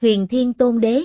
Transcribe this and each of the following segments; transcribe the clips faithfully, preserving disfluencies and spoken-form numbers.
Huyền Thiên Tôn Đế.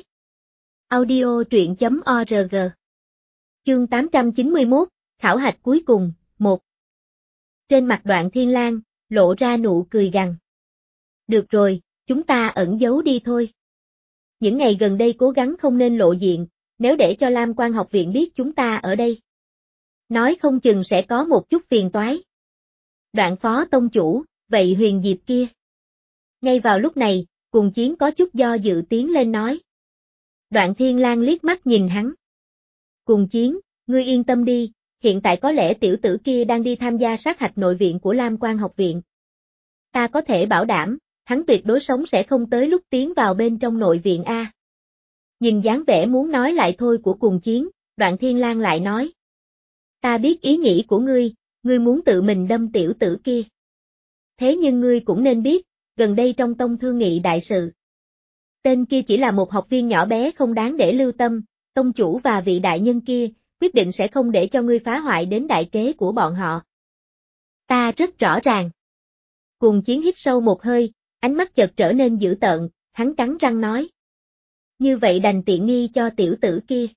Audio truyện chấm org. Chương tám trăm chín mươi mốt, khảo hạch cuối cùng, một. Trên mặt Đoạn Thiên Lang, lộ ra nụ cười gằn. Được rồi, chúng ta ẩn giấu đi thôi. Những ngày gần đây cố gắng không nên lộ diện, nếu để cho Lam Quan học viện biết chúng ta ở đây. Nói không chừng sẽ có một chút phiền toái. Đoạn phó tông chủ, vậy Huyền Diệp kia. Ngay vào lúc này, Cùng Chiến có chút do dự tiến lên nói. Đoạn Thiên Lang liếc mắt nhìn hắn. Cùng Chiến, ngươi yên tâm đi, hiện tại có lẽ tiểu tử kia đang đi tham gia sát hạch nội viện của Lam Quan học viện. Ta có thể bảo đảm, hắn tuyệt đối sống sẽ không tới lúc tiến vào bên trong nội viện A. Nhìn dáng vẻ muốn nói lại thôi của Cùng Chiến, Đoạn Thiên Lang lại nói. Ta biết ý nghĩ của ngươi, ngươi muốn tự mình đâm tiểu tử kia. Thế nhưng ngươi cũng nên biết, gần đây trong tông thương nghị đại sự. Tên kia chỉ là một học viên nhỏ bé không đáng để lưu tâm, tông chủ và vị đại nhân kia, quyết định sẽ không để cho ngươi phá hoại đến đại kế của bọn họ. Ta rất rõ ràng. Cùng Chiến hít sâu một hơi, ánh mắt chợt trở nên dữ tợn, hắn cắn răng nói. Như vậy đành tiện nghi cho tiểu tử kia.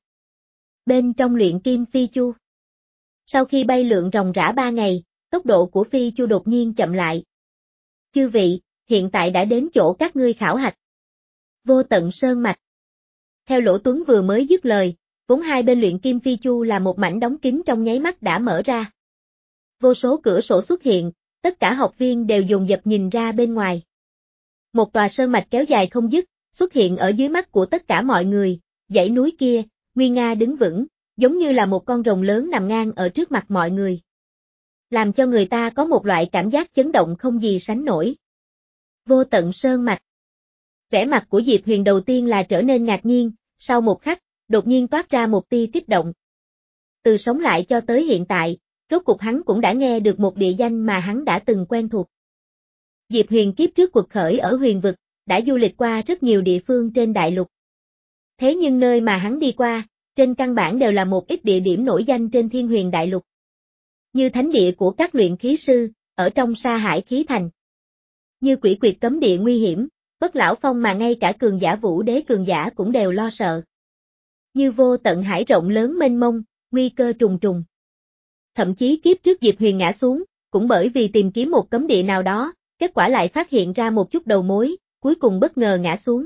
Bên trong luyện kim phi chu. Sau khi bay lượn ròng rã ba ngày, tốc độ của phi chu đột nhiên chậm lại. Chư vị, hiện tại đã đến chỗ các ngươi khảo hạch. Vô Tận Sơn Mạch. Theo Lỗ Tuấn vừa mới dứt lời, vốn hai bên luyện kim phi chu là một mảnh đóng kín trong nháy mắt đã mở ra. Vô số cửa sổ xuất hiện, tất cả học viên đều dồn dập nhìn ra bên ngoài. Một tòa sơn mạch kéo dài không dứt, xuất hiện ở dưới mắt của tất cả mọi người, dãy núi kia, nguy nga đứng vững, giống như là một con rồng lớn nằm ngang ở trước mặt mọi người. Làm cho người ta có một loại cảm giác chấn động không gì sánh nổi. Vô Tận Sơn Mạch. Vẻ mặt của Diệp Huyền đầu tiên là trở nên ngạc nhiên, sau một khắc, đột nhiên toát ra một tia kích động. Từ sống lại cho tới hiện tại, rốt cuộc hắn cũng đã nghe được một địa danh mà hắn đã từng quen thuộc. Diệp Huyền kiếp trước cuộc khởi ở huyền vực, đã du lịch qua rất nhiều địa phương trên đại lục. Thế nhưng nơi mà hắn đi qua, trên căn bản đều là một ít địa điểm nổi danh trên Thiên Huyền đại lục. Như thánh địa của các luyện khí sư, ở trong Sa Hải khí thành. Như Quỷ Quyệt cấm địa nguy hiểm, Bất Lão Phong mà ngay cả cường giả Vũ Đế cường giả cũng đều lo sợ. Như Vô Tận Hải rộng lớn mênh mông, nguy cơ trùng trùng. Thậm chí kiếp trước Diệp Huyền ngã xuống, cũng bởi vì tìm kiếm một cấm địa nào đó, kết quả lại phát hiện ra một chút đầu mối, cuối cùng bất ngờ ngã xuống.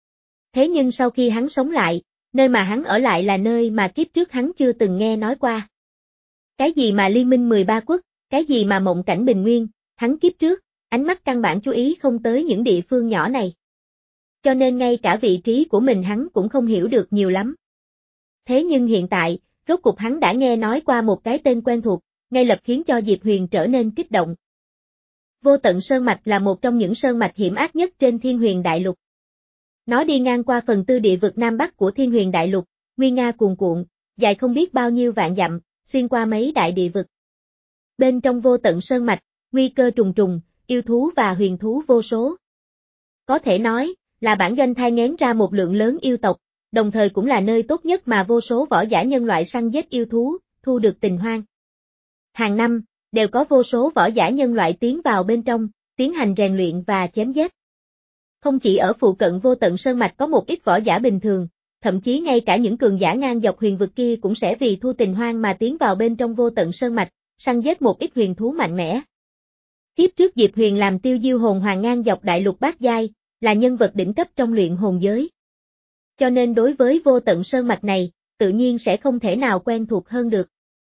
Thế nhưng sau khi hắn sống lại, nơi mà hắn ở lại là nơi mà kiếp trước hắn chưa từng nghe nói qua. Cái gì mà Liên minh mười ba quốc, cái gì mà Mộng Cảnh Bình Nguyên, hắn kiếp trước, ánh mắt căn bản chú ý không tới những địa phương nhỏ này. Cho nên ngay cả vị trí của mình hắn cũng không hiểu được nhiều lắm. Thế nhưng hiện tại, rốt cuộc hắn đã nghe nói qua một cái tên quen thuộc, ngay lập khiến cho Diệp Huyền trở nên kích động. Vô Tận Sơn Mạch là một trong những sơn mạch hiểm ác nhất trên Thiên Huyền đại lục. Nó đi ngang qua phần tư địa vực Nam Bắc của Thiên Huyền đại lục, nguy nga cuồn cuộn, dài không biết bao nhiêu vạn dặm, xuyên qua mấy đại địa vực. Bên trong Vô Tận Sơn Mạch, nguy cơ trùng trùng, yêu thú và huyền thú vô số. Có thể nói, là bản doanh thai nghén ra một lượng lớn yêu tộc, đồng thời cũng là nơi tốt nhất mà vô số võ giả nhân loại săn giết yêu thú, thu được tình hoang. Hàng năm, đều có vô số võ giả nhân loại tiến vào bên trong, tiến hành rèn luyện và chém giết. Không chỉ ở phụ cận Vô Tận Sơn Mạch có một ít võ giả bình thường, thậm chí ngay cả những cường giả ngang dọc huyền vực kia cũng sẽ vì thu tình hoang mà tiến vào bên trong Vô Tận Sơn Mạch, săn giết một ít huyền thú mạnh mẽ. Kiếp trước Diệp Huyền làm Tiêu Diêu hồn hoàng ngang dọc đại lục bát giai, là nhân vật đỉnh cấp trong luyện hồn giới. Cho nên đối với Vô Tận Sơn Mạch này, tự nhiên sẽ không thể nào quen thuộc hơn được.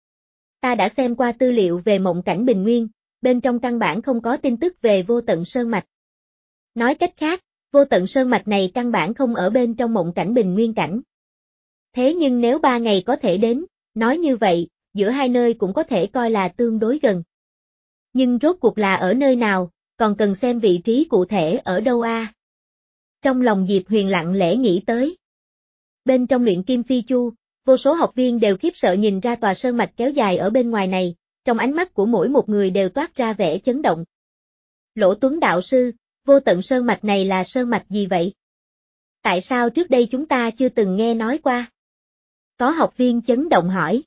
Ta đã xem qua tư liệu về Mộng Cảnh Bình Nguyên, bên trong căn bản không có tin tức về Vô Tận Sơn Mạch. Nói cách khác, Vô Tận Sơn Mạch này căn bản không ở bên trong Mộng Cảnh Bình Nguyên cảnh. Thế nhưng nếu ba ngày có thể đến, nói như vậy, giữa hai nơi cũng có thể coi là tương đối gần. Nhưng rốt cuộc là ở nơi nào, còn cần xem vị trí cụ thể ở đâu a. Trong lòng Diệp Huyền lặng lẽ nghĩ tới. Bên trong luyện kim phi chu, vô số học viên đều khiếp sợ nhìn ra tòa sơn mạch kéo dài ở bên ngoài này, trong ánh mắt của mỗi một người đều toát ra vẻ chấn động. Lỗ Tuấn đạo sư, Vô Tận Sơn Mạch này là sơn mạch gì vậy? Tại sao trước đây chúng ta chưa từng nghe nói qua? Có học viên chấn động hỏi.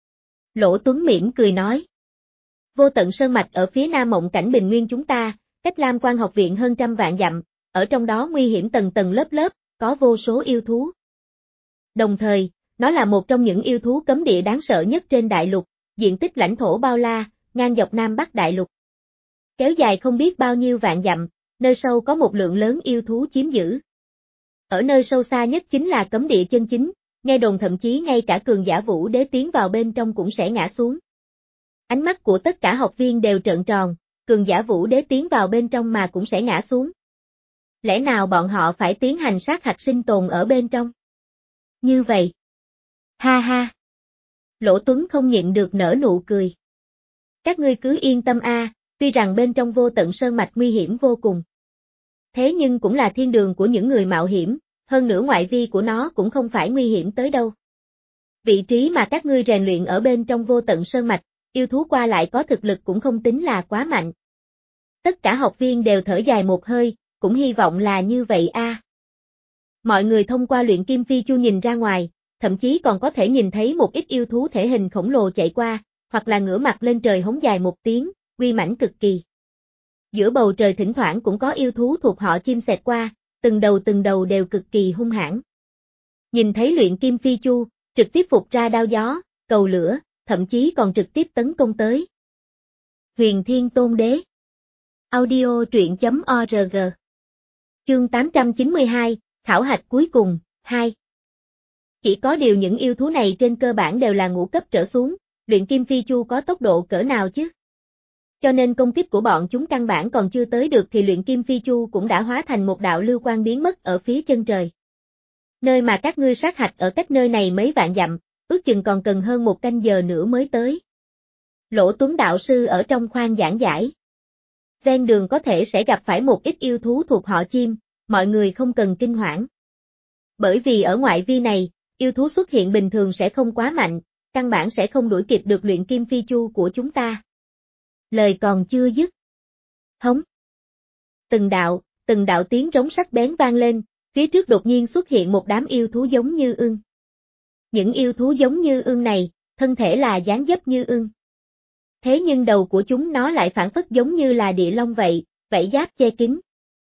Lỗ Tuấn mỉm cười nói. Vô Tận Sơn Mạch ở phía nam Mộng Cảnh Bình Nguyên chúng ta, cách Lam Quan học viện hơn trăm vạn dặm, ở trong đó nguy hiểm tầng tầng lớp lớp, có vô số yêu thú. Đồng thời, nó là một trong những yêu thú cấm địa đáng sợ nhất trên đại lục, diện tích lãnh thổ bao la, ngang dọc Nam Bắc đại lục. Kéo dài không biết bao nhiêu vạn dặm, nơi sâu có một lượng lớn yêu thú chiếm giữ. Ở nơi sâu xa nhất chính là cấm địa chân chính, nghe đồn thậm chí ngay cả cường giả Vũ Đế tiến vào bên trong cũng sẽ ngã xuống. Ánh mắt của tất cả học viên đều trợn tròn, cường giả Vũ Đế tiến vào bên trong mà cũng sẽ ngã xuống. Lẽ nào bọn họ phải tiến hành sát hạch sinh tồn ở bên trong? Như vậy. Ha ha. Lỗ Tuấn không nhịn được nở nụ cười. Các ngươi cứ yên tâm a, tuy rằng bên trong Vô Tận Sơn Mạch nguy hiểm vô cùng. Thế nhưng cũng là thiên đường của những người mạo hiểm, hơn nữa ngoại vi của nó cũng không phải nguy hiểm tới đâu. Vị trí mà các ngươi rèn luyện ở bên trong Vô Tận Sơn Mạch, yêu thú qua lại có thực lực cũng không tính là quá mạnh. Tất cả học viên đều thở dài một hơi, cũng hy vọng là như vậy a. Mọi người thông qua luyện kim phi chu nhìn ra ngoài, thậm chí còn có thể nhìn thấy một ít yêu thú thể hình khổng lồ chạy qua, hoặc là ngửa mặt lên trời hống dài một tiếng, uy mãnh cực kỳ. Giữa bầu trời thỉnh thoảng cũng có yêu thú thuộc họ chim xẹt qua, từng đầu từng đầu đều cực kỳ hung hãn. Nhìn thấy luyện kim phi chu, trực tiếp phục ra đao gió, cầu lửa, thậm chí còn trực tiếp tấn công tới. Huyền Thiên Tôn Đế. Audio truyện chấm org. Chương tám trăm chín mươi hai, Khảo hạch cuối cùng, hai. Chỉ có điều những yêu thú này trên cơ bản đều là ngũ cấp trở xuống, luyện kim phi chu có tốc độ cỡ nào chứ? Cho nên công kích của bọn chúng căn bản còn chưa tới được thì luyện kim phi chu cũng đã hóa thành một đạo lưu quang biến mất ở phía chân trời. Nơi mà các ngươi sát hạch ở cách nơi này mấy vạn dặm, ước chừng còn cần hơn một canh giờ nữa mới tới. Lỗ Tuấn đạo sư ở trong khoang giảng giải. Ven đường có thể sẽ gặp phải một ít yêu thú thuộc họ chim, mọi người không cần kinh hoảng. Bởi vì ở ngoại vi này, yêu thú xuất hiện bình thường sẽ không quá mạnh, căn bản sẽ không đuổi kịp được luyện kim phi chu của chúng ta. Lời còn chưa dứt. Hống. Từng đạo, từng đạo tiếng rống sắc bén vang lên, phía trước đột nhiên xuất hiện một đám yêu thú giống như ưng. Những yêu thú giống như ưng này, thân thể là dáng dấp như ưng. Thế nhưng đầu của chúng nó lại phản phất giống như là địa long vậy, vảy giáp che kín.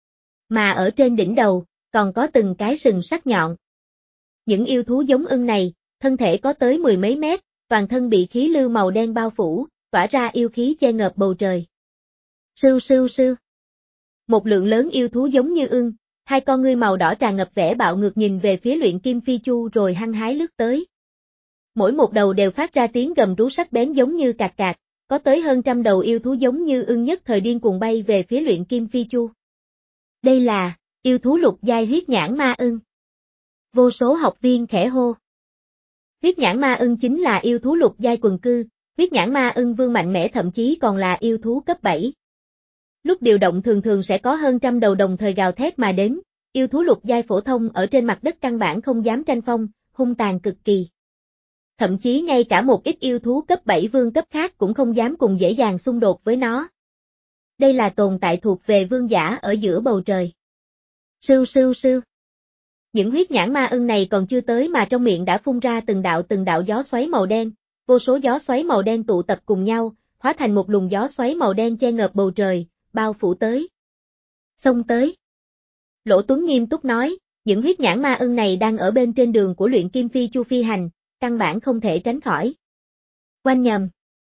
Mà ở trên đỉnh đầu, còn có từng cái sừng sắc nhọn. Những yêu thú giống ưng này, thân thể có tới mười mấy mét, toàn thân bị khí lưu màu đen bao phủ, tỏa ra yêu khí che ngợp bầu trời. Sưu sưu sưu. Một lượng lớn yêu thú giống như ưng, hai con ngươi màu đỏ tràn ngập vẻ bạo ngược nhìn về phía luyện kim phi chu rồi hăng hái lướt tới. Mỗi một đầu đều phát ra tiếng gầm rú sắc bén giống như cạc cạc, có tới hơn trăm đầu yêu thú giống như ưng nhất thời điên cuồng bay về phía luyện kim phi chu. Đây là yêu thú lục giai huyết nhãn ma ưng. Vô số học viên khẽ hô. Huyết nhãn ma ưng chính là yêu thú lục giai quần cư, huyết nhãn ma ưng vương mạnh mẽ thậm chí còn là yêu thú cấp bảy. Lúc điều động thường thường sẽ có hơn trăm đầu đồng thời gào thét mà đến, yêu thú lục giai phổ thông ở trên mặt đất căn bản không dám tranh phong, hung tàn cực kỳ. Thậm chí ngay cả một ít yêu thú cấp bảy vương cấp khác cũng không dám cùng dễ dàng xung đột với nó. Đây là tồn tại thuộc về vương giả ở giữa bầu trời. Sưu sưu sưu. Những huyết nhãn ma ưng này còn chưa tới mà trong miệng đã phun ra từng đạo từng đạo gió xoáy màu đen, vô số gió xoáy màu đen tụ tập cùng nhau, hóa thành một luồng gió xoáy màu đen che ngợp bầu trời, bao phủ tới. Xông tới. Lỗ Tuấn nghiêm túc nói, những huyết nhãn ma ưng này đang ở bên trên đường của luyện kim phi chu phi hành, căn bản không thể tránh khỏi. Oanh nhầm.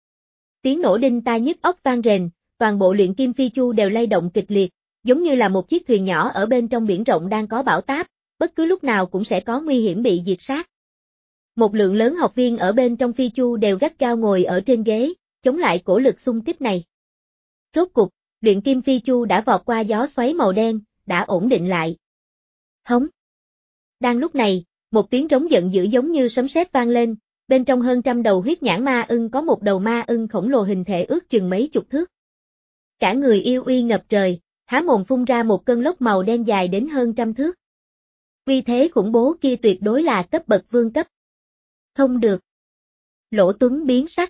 Tiếng nổ đinh tai nhức óc vang rền, toàn bộ luyện kim phi chu đều lay động kịch liệt, giống như là một chiếc thuyền nhỏ ở bên trong biển rộng đang có bão táp, bất cứ lúc nào cũng sẽ có nguy hiểm bị diệt sát. Một lượng lớn học viên ở bên trong phi chu đều gắt gao ngồi ở trên ghế, chống lại cổ lực xung kích này. Rốt cục, luyện kim phi chu đã vọt qua gió xoáy màu đen, đã ổn định lại. Hống. Đang lúc này, một tiếng rống giận dữ giống như sấm sét vang lên, bên trong hơn trăm đầu huyết nhãn ma ưng có một đầu ma ưng khổng lồ hình thể ước chừng mấy chục thước. Cả người yêu uy ngập trời, há mồm phun ra một cơn lốc màu đen dài đến hơn trăm thước. Uy thế khủng bố kia tuyệt đối là cấp bậc vương cấp. Không được. Lỗ Tuấn biến sắc.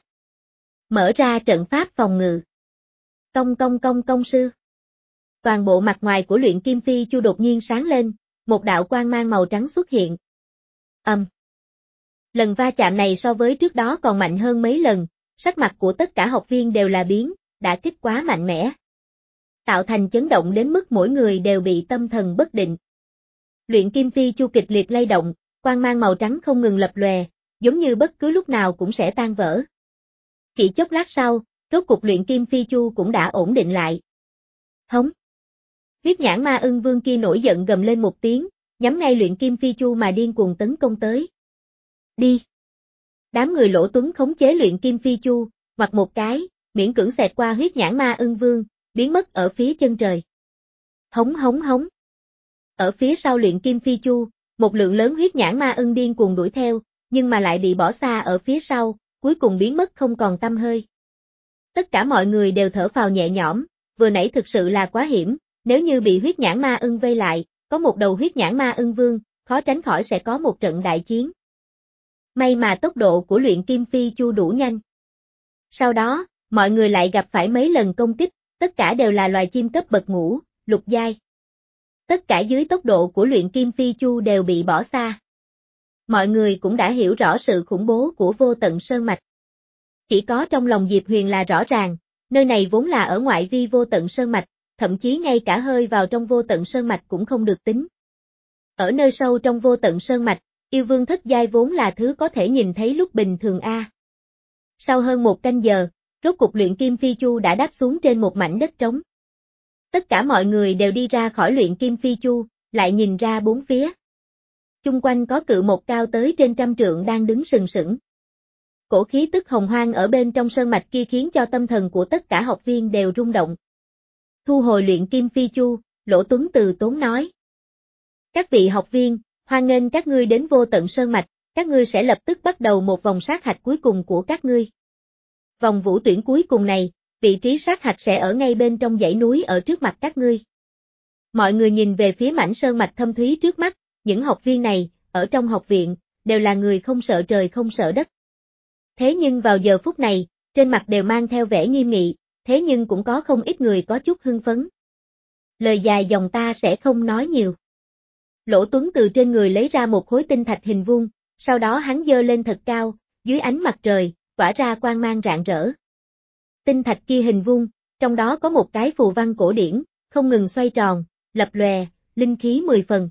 Mở ra trận pháp phòng ngự. Công công công công sư. Toàn bộ mặt ngoài của luyện kim phi chu đột nhiên sáng lên, một đạo quang mang màu trắng xuất hiện. Ầm. Um. Lần va chạm này so với trước đó còn mạnh hơn mấy lần, sắc mặt của tất cả học viên đều là biến, đã kích quá mạnh mẽ. Tạo thành chấn động đến mức mỗi người đều bị tâm thần bất định. Luyện kim phi chu kịch liệt lay động, quang mang màu trắng không ngừng lập lòe, giống như bất cứ lúc nào cũng sẽ tan vỡ. Chỉ chốc lát sau, rốt cục luyện kim phi chu cũng đã ổn định lại. Hống! Huyết nhãn ma ưng vương kia nổi giận gầm lên một tiếng, nhắm ngay luyện kim phi chu mà điên cuồng tấn công tới. Đi! Đám người Lỗ Tuấn khống chế luyện kim phi chu, ngoặt một cái, miễn cưỡng xẹt qua huyết nhãn ma ưng vương, biến mất ở phía chân trời. Hống hống hống! Ở phía sau luyện kim phi chu, một lượng lớn huyết nhãn ma ưng điên cuồng đuổi theo, nhưng mà lại bị bỏ xa ở phía sau, cuối cùng biến mất không còn tăm hơi. Tất cả mọi người đều thở phào nhẹ nhõm, vừa nãy thực sự là quá hiểm, nếu như bị huyết nhãn ma ưng vây lại, có một đầu huyết nhãn ma ưng vương, khó tránh khỏi sẽ có một trận đại chiến. May mà tốc độ của luyện kim phi chu đủ nhanh. Sau đó, mọi người lại gặp phải mấy lần công kích, tất cả đều là loài chim cấp bậc ngũ, lục giai. Tất cả dưới tốc độ của luyện kim phi chu đều bị bỏ xa. Mọi người cũng đã hiểu rõ sự khủng bố của vô tận sơn mạch. Chỉ có trong lòng Diệp Huyền là rõ ràng, nơi này vốn là ở ngoại vi vô tận sơn mạch, thậm chí ngay cả hơi vào trong vô tận sơn mạch cũng không được tính. Ở nơi sâu trong vô tận sơn mạch, yêu vương thất giai vốn là thứ có thể nhìn thấy lúc bình thường a. Sau hơn một canh giờ, rốt cục luyện kim phi chu đã đáp xuống trên một mảnh đất trống. Tất cả mọi người đều đi ra khỏi luyện kim phi chu, lại nhìn ra bốn phía. Chung quanh có cự một cao tới trên trăm trượng đang đứng sừng sững. Cổ khí tức hồng hoang ở bên trong sơn mạch kia khiến cho tâm thần của tất cả học viên đều rung động. Thu hồi luyện kim phi chu, Lỗ Tuấn từ tốn nói. Các vị học viên, hoan nghênh các ngươi đến vô tận sơn mạch, các ngươi sẽ lập tức bắt đầu một vòng sát hạch cuối cùng của các ngươi. Vòng vũ tuyển cuối cùng này, vị trí sát hạch sẽ ở ngay bên trong dãy núi ở trước mặt các ngươi. Mọi người nhìn về phía mảnh sơn mạch thâm thúy trước mắt, những học viên này, ở trong học viện, đều là người không sợ trời không sợ đất. Thế nhưng vào giờ phút này, trên mặt đều mang theo vẻ nghiêm nghị, thế nhưng cũng có không ít người có chút hưng phấn. Lời dài dòng ta sẽ không nói nhiều. Lỗ Tuấn từ trên người lấy ra một khối tinh thạch hình vuông, sau đó hắn giơ lên thật cao, dưới ánh mặt trời, tỏa ra quang mang rạng rỡ. Tinh thạch kia hình vuông, trong đó có một cái phù văn cổ điển, không ngừng xoay tròn, lập lòe, linh khí mười phần.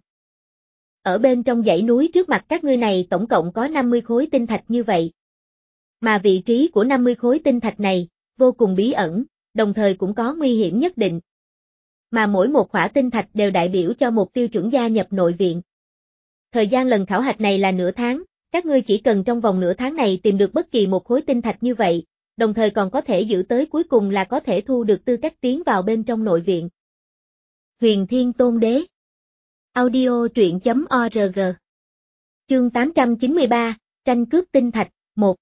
Ở bên trong dãy núi trước mặt các ngươi này tổng cộng có năm mươi khối tinh thạch như vậy. Mà vị trí của năm mươi khối tinh thạch này, vô cùng bí ẩn, đồng thời cũng có nguy hiểm nhất định. Mà mỗi một khỏa tinh thạch đều đại biểu cho một tiêu chuẩn gia nhập nội viện. Thời gian lần khảo hạch này là nửa tháng, các ngươi chỉ cần trong vòng nửa tháng này tìm được bất kỳ một khối tinh thạch như vậy, đồng thời còn có thể giữ tới cuối cùng là có thể thu được tư cách tiến vào bên trong nội viện. Huyền Thiên Tôn Đế. Audio truyện chấm org. Chương tám trăm chín mươi ba, tranh cướp tinh thạch, một.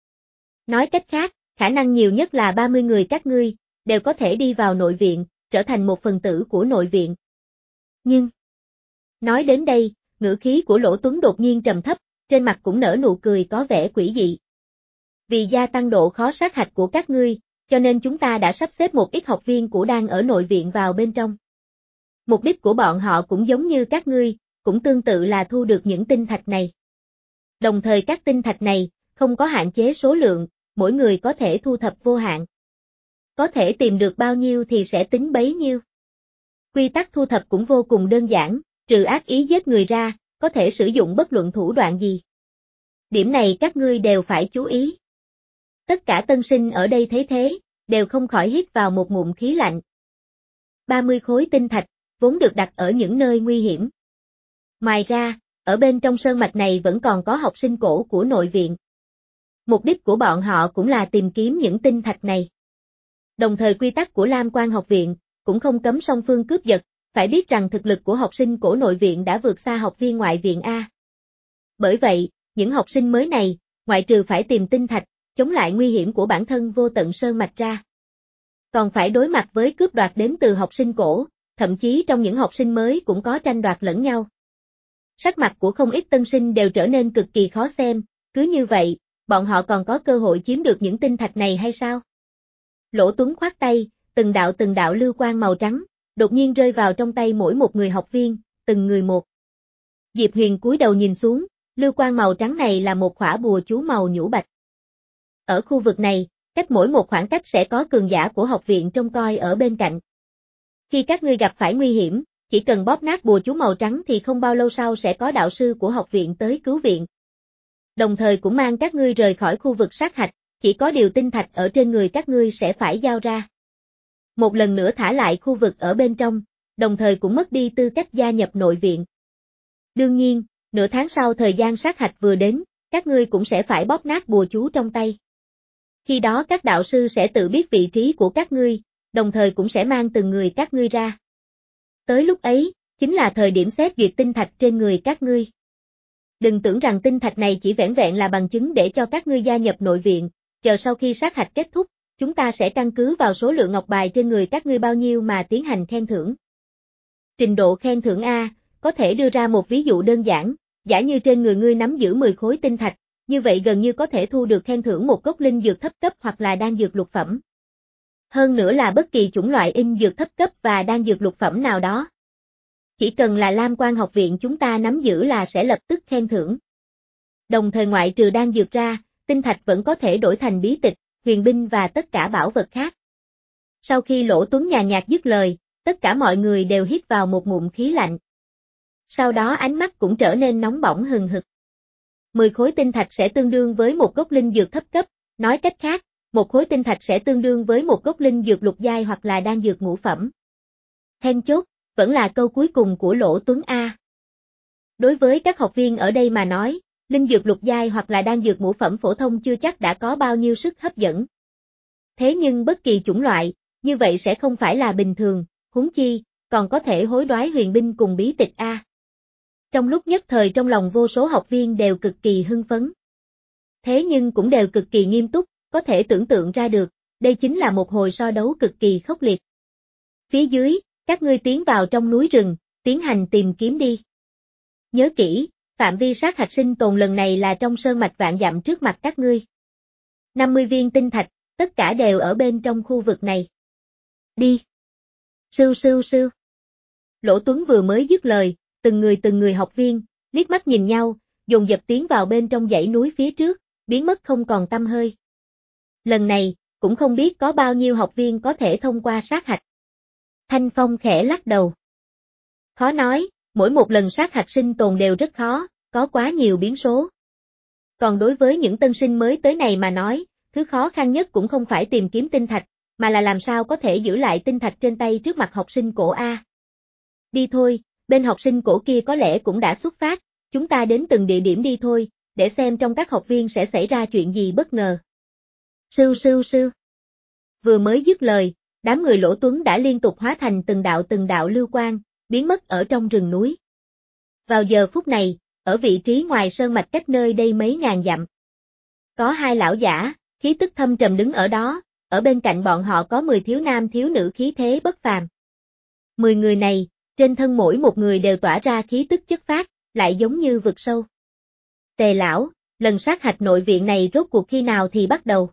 Nói cách khác, khả năng nhiều nhất là ba mươi người các ngươi, đều có thể đi vào nội viện, trở thành một phần tử của nội viện. Nhưng, nói đến đây, ngữ khí của Lỗ Tuấn đột nhiên trầm thấp, trên mặt cũng nở nụ cười có vẻ quỷ dị. Vì gia tăng độ khó sát hạch của các ngươi, cho nên chúng ta đã sắp xếp một ít học viên của đang ở nội viện vào bên trong. Mục đích của bọn họ cũng giống như các ngươi, cũng tương tự là thu được những tinh thạch này. Đồng thời các tinh thạch này, không có hạn chế số lượng, mỗi người có thể thu thập vô hạn. Có thể tìm được bao nhiêu thì sẽ tính bấy nhiêu. Quy tắc thu thập cũng vô cùng đơn giản, trừ ác ý giết người ra, có thể sử dụng bất luận thủ đoạn gì. Điểm này các ngươi đều phải chú ý. Tất cả tân sinh ở đây thấy thế, đều không khỏi hít vào một ngụm khí lạnh. ba mươi khối tinh thạch, vốn được đặt ở những nơi nguy hiểm. Ngoài ra, ở bên trong sơn mạch này vẫn còn có học sinh cổ của nội viện. Mục đích của bọn họ cũng là tìm kiếm những tinh thạch này. Đồng thời quy tắc của Lam Quan học viện, cũng không cấm song phương cướp giật, phải biết rằng thực lực của học sinh cổ nội viện đã vượt xa học viên ngoại viện A. Bởi vậy, những học sinh mới này, ngoại trừ phải tìm tinh thạch, chống lại nguy hiểm của bản thân vô tận sơn mạch ra. Còn phải đối mặt với cướp đoạt đến từ học sinh cổ, thậm chí trong những học sinh mới cũng có tranh đoạt lẫn nhau. Sắc mặt của không ít tân sinh đều trở nên cực kỳ khó xem, cứ như vậy, bọn họ còn có cơ hội chiếm được những tinh thạch này hay sao? Lỗ Tuấn khoát tay, từng đạo từng đạo lưu quang màu trắng, đột nhiên rơi vào trong tay mỗi một người học viên, từng người một. Diệp Huyền cúi đầu nhìn xuống, lưu quang màu trắng này là một khỏa bùa chú màu nhũ bạch. Ở khu vực này, cách mỗi một khoảng cách sẽ có cường giả của học viện trông coi ở bên cạnh. Khi các ngươi gặp phải nguy hiểm, chỉ cần bóp nát bùa chú màu trắng thì không bao lâu sau sẽ có đạo sư của học viện tới cứu viện. Đồng thời cũng mang các ngươi rời khỏi khu vực sát hạch, chỉ có điều tinh thạch ở trên người các ngươi sẽ phải giao ra. Một lần nữa thả lại khu vực ở bên trong, đồng thời cũng mất đi tư cách gia nhập nội viện. Đương nhiên, nửa tháng sau thời gian sát hạch vừa đến, các ngươi cũng sẽ phải bóp nát bùa chú trong tay. Khi đó các đạo sư sẽ tự biết vị trí của các ngươi, đồng thời cũng sẽ mang từng người các ngươi ra. Tới lúc ấy, chính là thời điểm xét duyệt tinh thạch trên người các ngươi. Đừng tưởng rằng tinh thạch này chỉ vẻn vẹn là bằng chứng để cho các ngươi gia nhập nội viện, chờ sau khi sát hạch kết thúc, chúng ta sẽ căn cứ vào số lượng ngọc bài trên người các ngươi bao nhiêu mà tiến hành khen thưởng. Trình độ khen thưởng A, có thể đưa ra một ví dụ đơn giản, giả như trên người ngươi nắm giữ mười khối tinh thạch, như vậy gần như có thể thu được khen thưởng một gốc linh dược thấp cấp hoặc là đan dược lục phẩm. Hơn nữa là bất kỳ chủng loại in dược thấp cấp và đan dược lục phẩm nào đó. Chỉ cần là Lam Quan học viện chúng ta nắm giữ là sẽ lập tức khen thưởng. Đồng thời ngoại trừ đan dược ra, tinh thạch vẫn có thể đổi thành bí tịch, huyền binh và tất cả bảo vật khác. Sau khi Lỗ Tuấn nhàn nhạt dứt lời, tất cả mọi người đều hít vào một ngụm khí lạnh. Sau đó ánh mắt cũng trở nên nóng bỏng hừng hực. mười khối tinh thạch sẽ tương đương với một gốc linh dược thấp cấp, nói cách khác, một khối tinh thạch sẽ tương đương với một gốc linh dược lục giai hoặc là đan dược ngũ phẩm. Then chốt, vẫn là câu cuối cùng của Lỗ Tuấn A. Đối với các học viên ở đây mà nói, linh dược lục giai hoặc là đan dược ngũ phẩm phổ thông chưa chắc đã có bao nhiêu sức hấp dẫn. Thế nhưng bất kỳ chủng loại, như vậy sẽ không phải là bình thường, huống chi, còn có thể hối đoái huyền binh cùng bí tịch A. Trong lúc nhất thời trong lòng vô số học viên đều cực kỳ hưng phấn. Thế nhưng cũng đều cực kỳ nghiêm túc, có thể tưởng tượng ra được, đây chính là một hồi so đấu cực kỳ khốc liệt. Phía dưới, các ngươi tiến vào trong núi rừng, tiến hành tìm kiếm đi. Nhớ kỹ, phạm vi sát hạch sinh tồn lần này là trong sơn mạch vạn dặm trước mặt các ngươi. năm mươi viên tinh thạch, tất cả đều ở bên trong khu vực này. Đi. Sưu sưu sưu. Lỗ Tuấn vừa mới dứt lời, từng người từng người học viên, liếc mắt nhìn nhau, dồn dập tiến vào bên trong dãy núi phía trước, biến mất không còn tăm hơi. Lần này, cũng không biết có bao nhiêu học viên có thể thông qua sát hạch. Thanh Phong khẽ lắc đầu. Khó nói, mỗi một lần sát hạch sinh tồn đều rất khó, có quá nhiều biến số. Còn đối với những tân sinh mới tới này mà nói, thứ khó khăn nhất cũng không phải tìm kiếm tinh thạch, mà là làm sao có thể giữ lại tinh thạch trên tay trước mặt học sinh cổ A. Đi thôi, bên học sinh cổ kia có lẽ cũng đã xuất phát, chúng ta đến từng địa điểm đi thôi, để xem trong các học viên sẽ xảy ra chuyện gì bất ngờ. Sưu sưu sưu. Vừa mới dứt lời, đám người Lỗ Tuấn đã liên tục hóa thành từng đạo từng đạo lưu quang, biến mất ở trong rừng núi. Vào giờ phút này, ở vị trí ngoài sơn mạch cách nơi đây mấy ngàn dặm. Có hai lão giả, khí tức thâm trầm đứng ở đó, ở bên cạnh bọn họ có mười thiếu nam thiếu nữ khí thế bất phàm. Mười người này, trên thân mỗi một người đều tỏa ra khí tức chất phác, lại giống như vực sâu. Tề lão, lần sát hạch nội viện này rốt cuộc khi nào thì bắt đầu?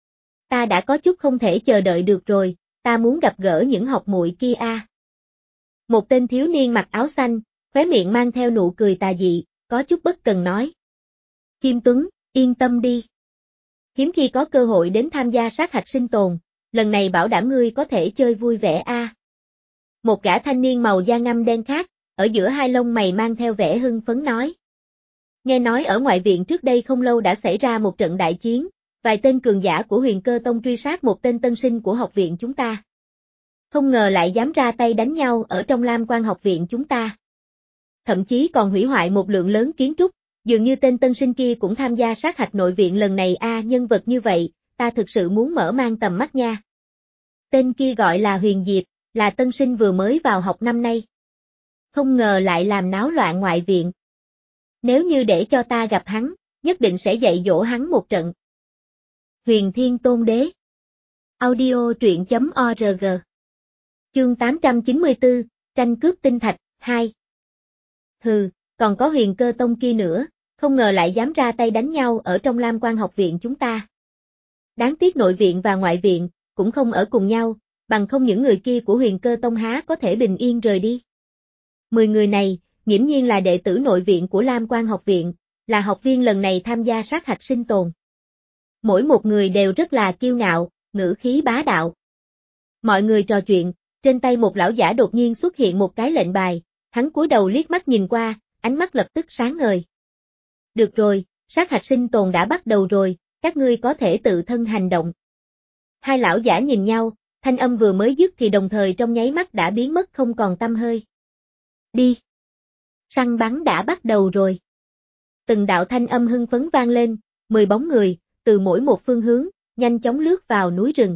Ta đã có chút không thể chờ đợi được rồi, ta muốn gặp gỡ những học muội kia a. Một tên thiếu niên mặc áo xanh, khóe miệng mang theo nụ cười tà dị, có chút bất cần nói. Kim Tuấn, yên tâm đi. Hiếm khi có cơ hội đến tham gia sát hạch sinh tồn, lần này bảo đảm ngươi có thể chơi vui vẻ a. Một gã thanh niên màu da ngăm đen khác, ở giữa hai lông mày mang theo vẻ hưng phấn nói. Nghe nói ở ngoại viện trước đây không lâu đã xảy ra một trận đại chiến, vài tên cường giả của Huyền Cơ Tông truy sát một tên tân sinh của học viện chúng ta. Không ngờ lại dám ra tay đánh nhau ở trong Lam Quan học viện chúng ta. Thậm chí còn hủy hoại một lượng lớn kiến trúc, dường như tên tân sinh kia cũng tham gia sát hạch nội viện lần này a, nhân vật như vậy, ta thực sự muốn mở mang tầm mắt nha. Tên kia gọi là Huyền Diệp, là tân sinh vừa mới vào học năm nay. Không ngờ lại làm náo loạn ngoại viện. Nếu như để cho ta gặp hắn, nhất định sẽ dạy dỗ hắn một trận. Huyền Thiên Tôn Đế. Audio truyện chấm org. Chương tám trăm chín mươi tư, tranh cướp tinh thạch, hai. Hừ, còn có Huyền Cơ Tông kia nữa, không ngờ lại dám ra tay đánh nhau ở trong Lam Quan học viện chúng ta. Đáng tiếc nội viện và ngoại viện, cũng không ở cùng nhau, bằng không những người kia của Huyền Cơ Tông há có thể bình yên rời đi. Mười người này, nghiễm nhiên là đệ tử nội viện của Lam Quan học viện, là học viên lần này tham gia sát hạch sinh tồn. Mỗi một người đều rất là kiêu ngạo, ngữ khí bá đạo. Mọi người trò chuyện, Trên tay một lão giả đột nhiên xuất hiện một cái lệnh bài, hắn cúi đầu liếc mắt nhìn qua, ánh mắt lập tức sáng ngời. Được rồi, sát hạch sinh tồn đã bắt đầu rồi, các ngươi có thể tự thân hành động. Hai lão giả nhìn nhau, thanh âm vừa mới dứt thì đồng thời trong nháy mắt đã biến mất không còn tăm hơi. Đi! Săn bắn đã bắt đầu rồi. Từng đạo thanh âm hưng phấn vang lên, mười bóng người, từ mỗi một phương hướng, nhanh chóng lướt vào núi rừng.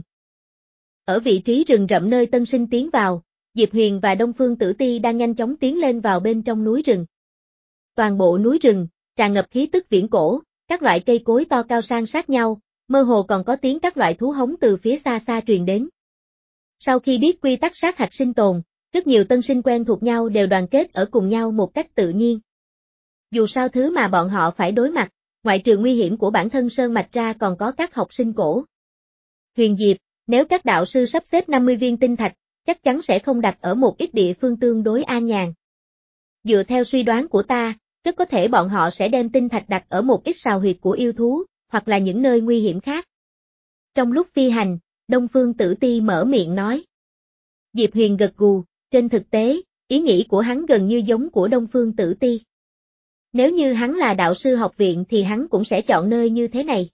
Ở vị trí rừng rậm nơi tân sinh tiến vào, Diệp Huyền và Đông Phương Tử Ti đang nhanh chóng tiến lên vào bên trong núi rừng. Toàn bộ núi rừng, tràn ngập khí tức viễn cổ, các loại cây cối to cao san sát nhau, mơ hồ còn có tiếng các loại thú hống từ phía xa xa truyền đến. Sau khi biết quy tắc sát hạch sinh tồn, rất nhiều tân sinh quen thuộc nhau đều đoàn kết ở cùng nhau một cách tự nhiên. Dù sao thứ mà bọn họ phải đối mặt, ngoại trừ nguy hiểm của bản thân Sơn Mạch ra còn có các học sinh cổ. Huyền Diệp, nếu các đạo sư sắp xếp năm mươi viên tinh thạch, chắc chắn sẽ không đặt ở một ít địa phương tương đối an nhàn. Dựa theo suy đoán của ta, rất có thể bọn họ sẽ đem tinh thạch đặt ở một ít sào huyệt của yêu thú, hoặc là những nơi nguy hiểm khác. Trong lúc phi hành, Đông Phương Tử Ti mở miệng nói. Diệp Huyền gật gù, trên thực tế, ý nghĩ của hắn gần như giống của Đông Phương Tử Ti. Nếu như hắn là đạo sư học viện thì hắn cũng sẽ chọn nơi như thế này.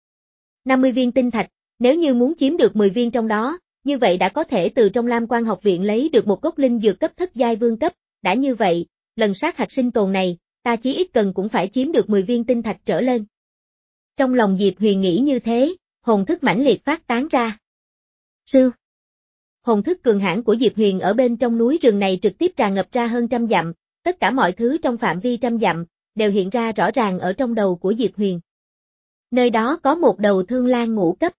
năm mươi viên tinh thạch, nếu như muốn chiếm được mười viên trong đó, như vậy đã có thể từ trong Lam Quan học viện lấy được một gốc linh dược cấp thất giai vương cấp, đã như vậy, lần sát hạch sinh tồn này, ta chí ít cần cũng phải chiếm được mười viên tinh thạch trở lên. Trong lòng Diệp Huyền nghĩ như thế, hồn thức mãnh liệt phát tán ra. Sư. Hồn thức cường hãn của Diệp Huyền ở bên trong núi rừng này trực tiếp tràn ngập ra hơn trăm dặm, tất cả mọi thứ trong phạm vi trăm dặm, đều hiện ra rõ ràng ở trong đầu của Diệp Huyền. Nơi đó có một đầu thương lang ngũ cấp.